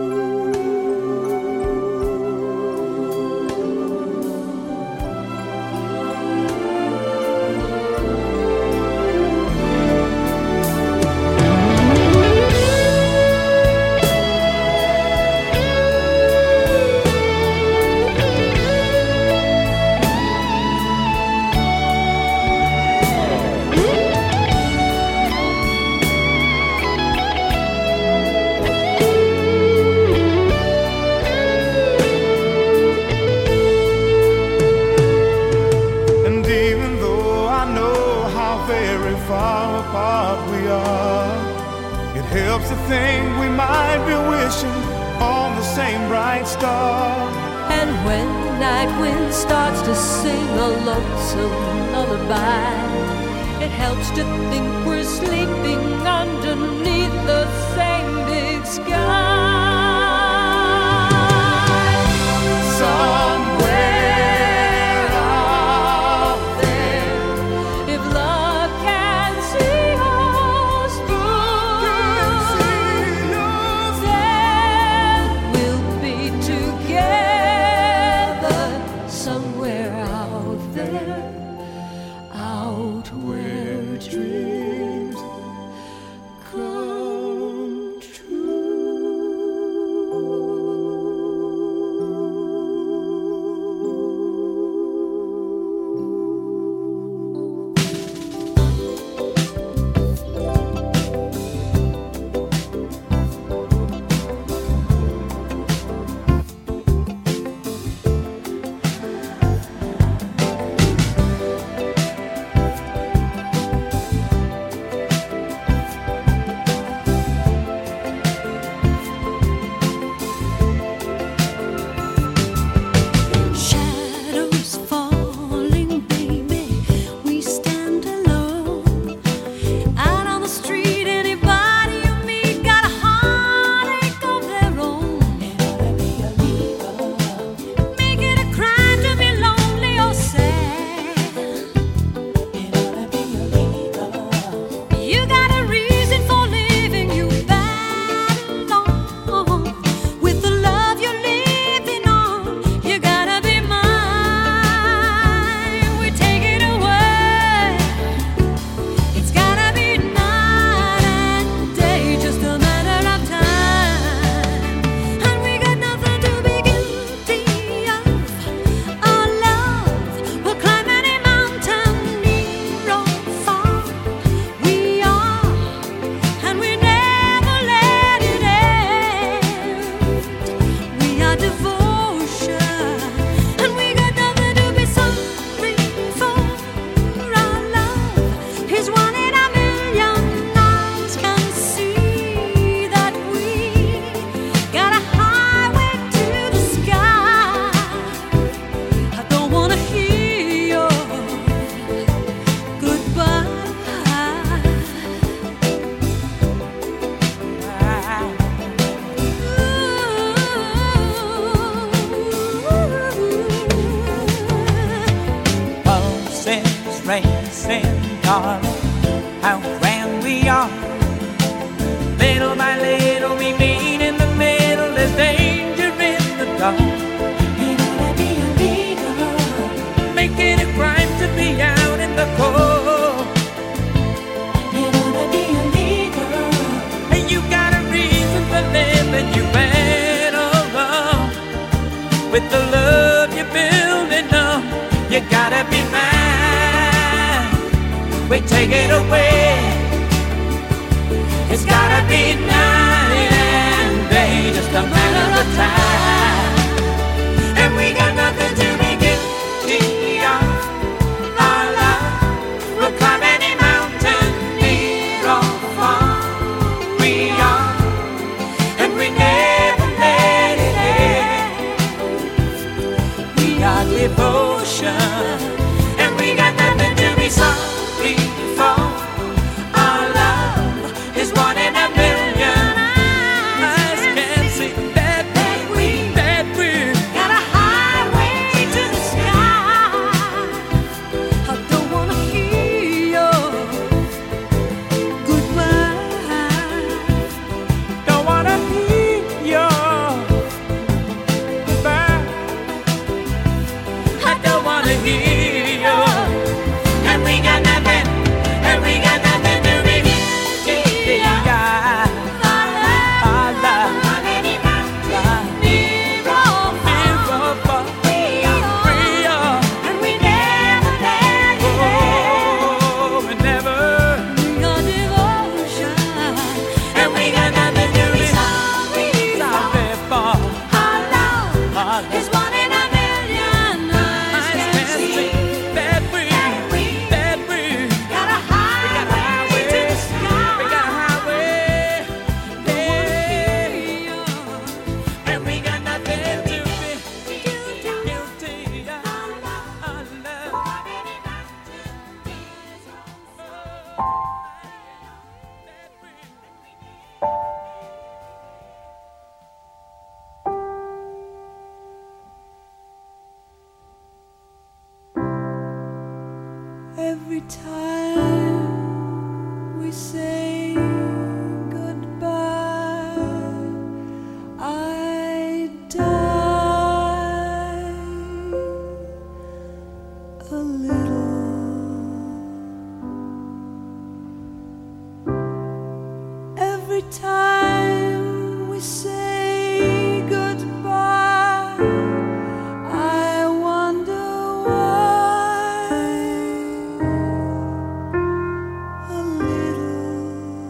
And even though I know how very far apart we are, it helps to think we might be wishing on the same bright star. And when the night wind starts to sing a lonesome lullaby, it helps to think we're sleeping underneath the same big sky. Somewhere out there, If love can see us through, then we'll be together. Somewhere out there, out where dreams come true. dancing, darling, how grand we are. Little by little we meet in the middle, there's danger in the dark. You gotta be a leader, make it a crime to be out in the cold. You gotta be a leader, and you got a reason for living, you better run with the love you're building up. You gotta be mine, we take it away. It's gotta be night and day, just a matter of time. And we got nothing to be guilty of. Our love will climb any mountain, near or far. We are, and we never let it end. We got devotion, and we got nothing to be sorry for. Our love is one in a million. Eyes can't see that we got a highway to the sky. I don't wanna hear your goodbye. Don't wanna hear your goodbye. I don't wanna hear your. And we got nothing, and we got nothing to be guilty of. Our love, on any mountain, near or far. We are, and we never let it end. Oh, we never. Your devotion, And we got nothing to be sorry for. our love is one in a million. Eyes Eyes can can't see see that we got a highway to the sky. we got a highway, yeah. And we got nothing to be guilty of. Our love. Every time we say goodbye, I die a little. Every time we say goodbye, I wonder why. A little.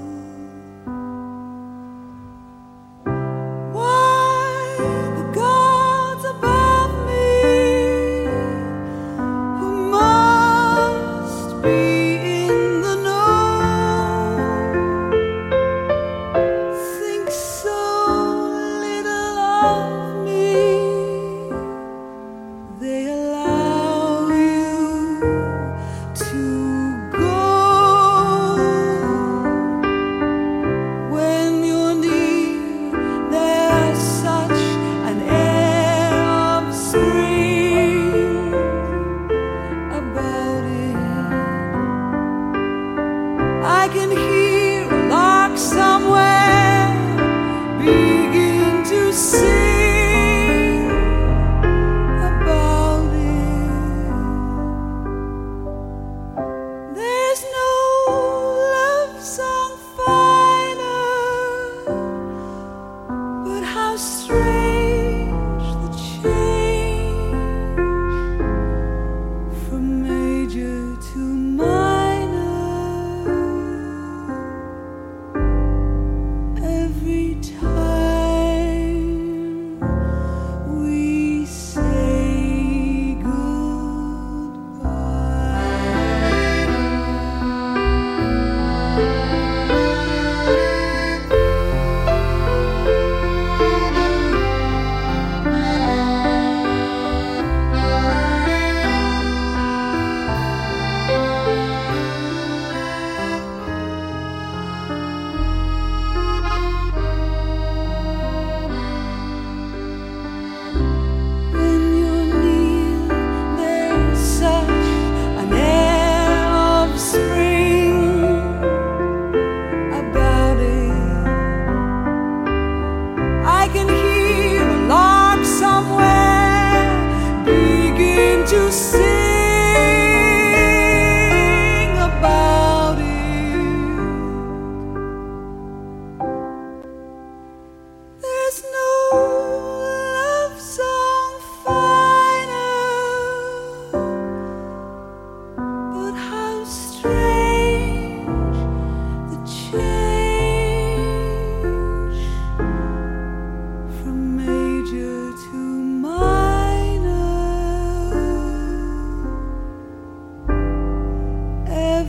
Why the gods above me, who must be in the know, think so little of me. They allow you to go when you're near. There's such an air of spring about it. I can hear a lark somewhere begin to sing about it. There's no love song finer, but how strange the change from major to minor.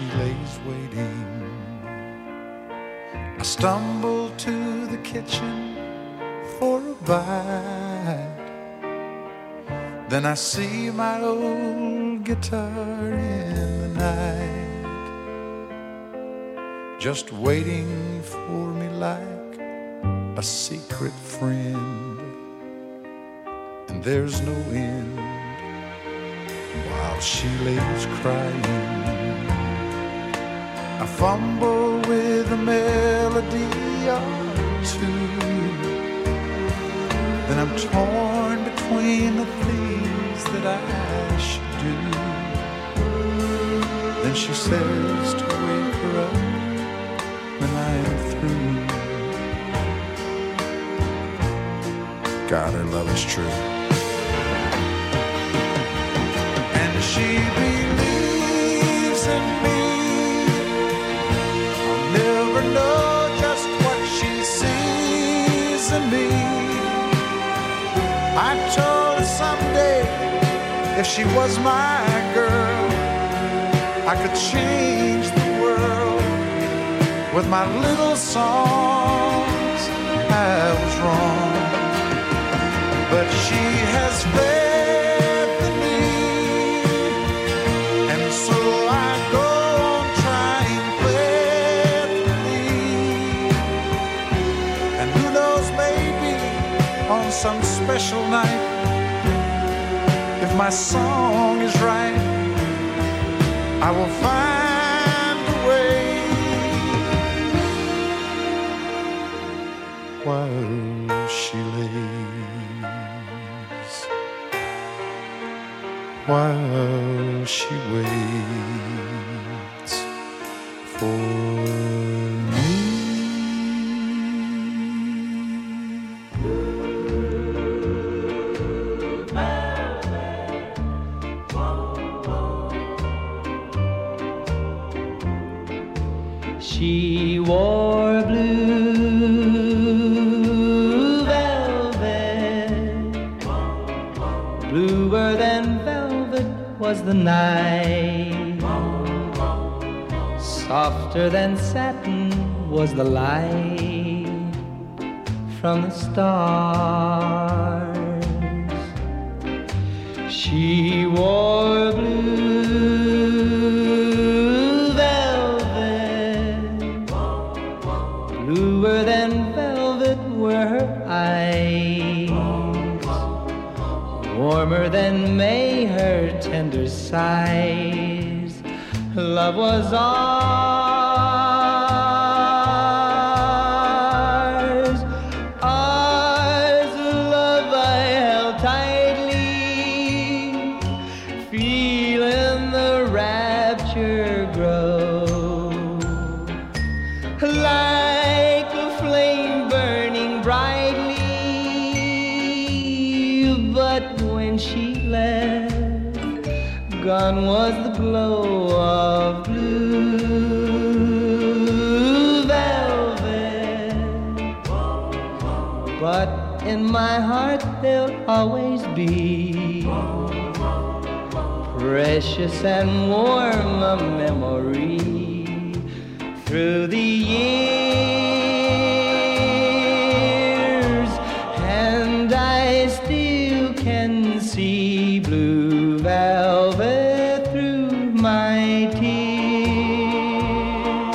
she lays waiting. I stumble to the kitchen for a bite. Then I see my old guitar in the night, just waiting for me like a secret friend. And there's no end while she lays crying. I fumble with a melody or two, then I'm torn between the things that I should do. Then she says to wake her up when I am through. God, her love is true. And she believes in me. I'll never know just what she sees in me. I told her someday if she was my girl, I could change the world with my little songs. I was wrong, but she has faith in me, and so I go on trying faithfully. And who knows, maybe on some special night, if my song is right, I will find a way. While she lays, while she waits for me. She wore blue velvet, bluer than velvet was the night, softer than satin was the light from the stars. She wore blue velvet, bluer than velvet were her eyes, warmer than May her tender sighs. Love was ours, ours, love I held tightly, feeling the rapture grow, like a flame burning brightly. But when she left, gone was the glow of blue velvet. But in my heart there'll always be precious and warm a memory through the years, and I still can see blue velvet through my tears.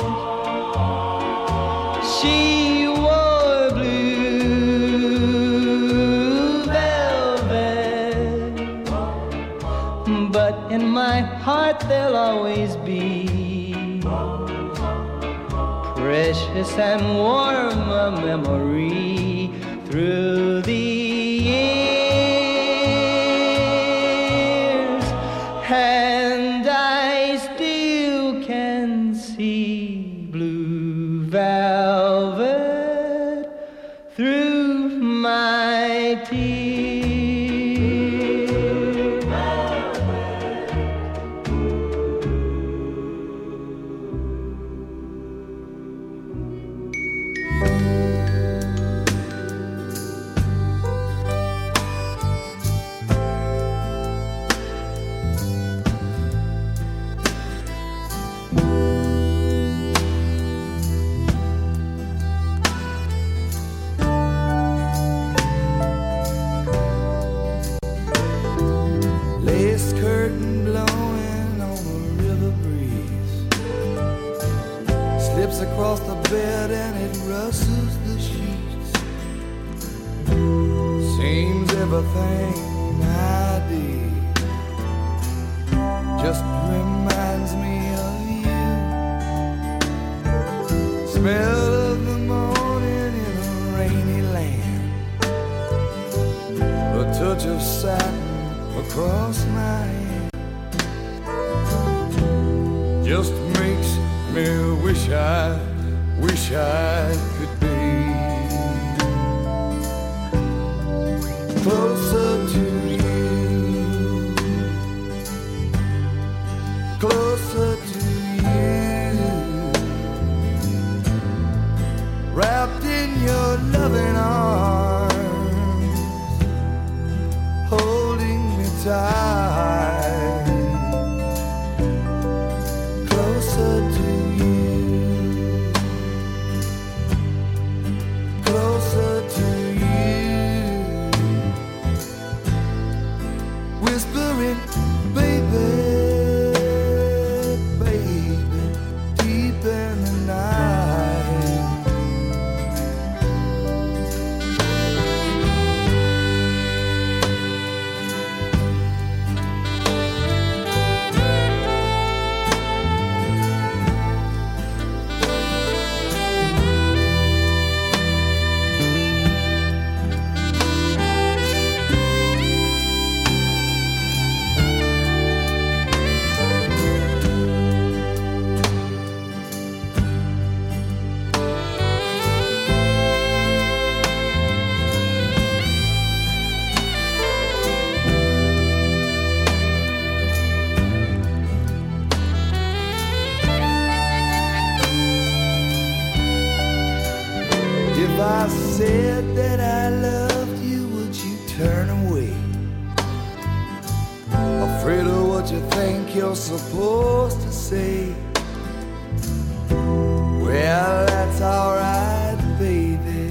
She wore blue velvet, but in my heart there'll always be precious and warm a memory through the years, and I still can see blue velvet through my tears. slips across the bed and it rustles the sheets. Seems everything I did just reminds me of you. Smell of the morning in a rainy land, a touch of satin across my hand, just makes me wish I could be closer to you, closer to you, wrapped in your loving arms, holding me tight, closer to you, closer to you, whispering, baby, baby, deep in the night. If I said that I loved you, would you turn away? Afraid of what you think you're supposed to say? Well, that's alright, baby,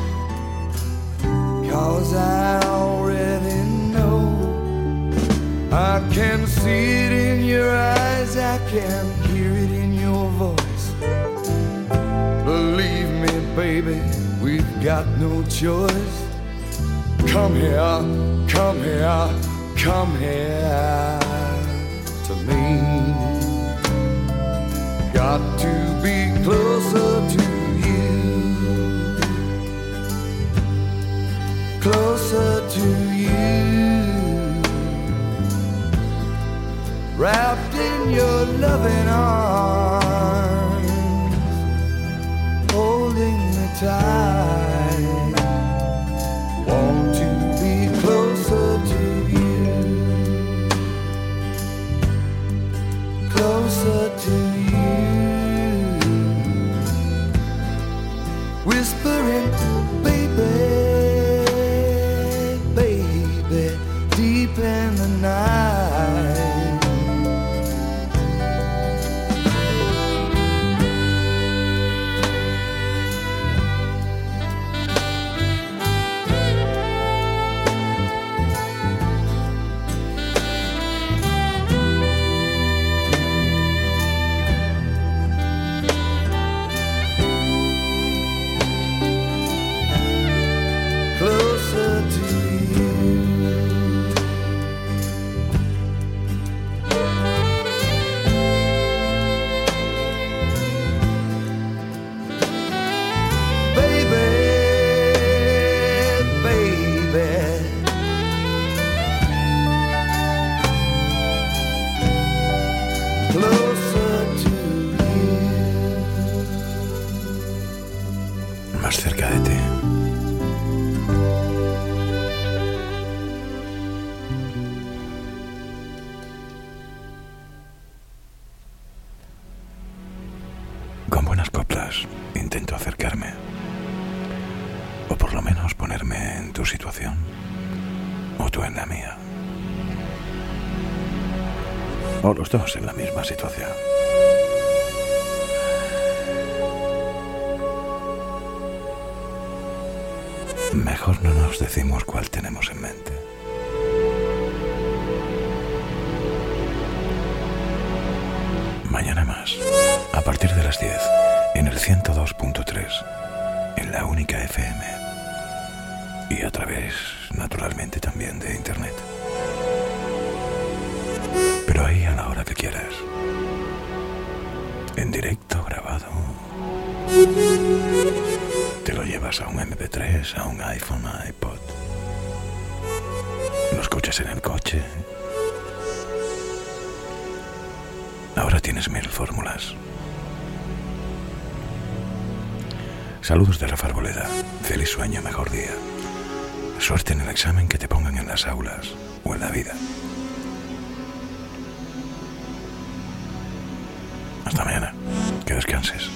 'cause I already know. I can see it in your eyes, I can hear it in your voice. Believe me, baby, we've got no choice. Come here, come here, come here to me. Got to be closer to you, closer to you, wrapped in your loving arms, holding me tight. Want to be closer to you, closer to you, whispering, baby, baby, deep in the night. Closer to you, baby, baby, closer to you. Más cerca de ti. Con buenas coplas intento acercarme, o por lo menos ponerme en tu situación, o tú en la mía, o los dos en la misma situación. Mejor no nos decimos cuál tenemos en mente. Mañana más, a partir de las 10, en el 102.3, en la única FM, y a través, naturalmente, también de Internet. Pero ahí a la hora que quieras, en directo, grabado, te lo llevas a un MP3, a un iPhone, a iPod, lo escuchas en el coche. Ahora tienes 1000 fórmulas. Saludos de Rafa Arboleda. Feliz sueño, mejor día. Suerte en el examen que te pongan en las aulas o en la vida. Hasta mañana. Que descanses.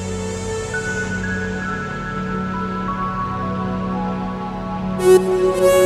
Thank you.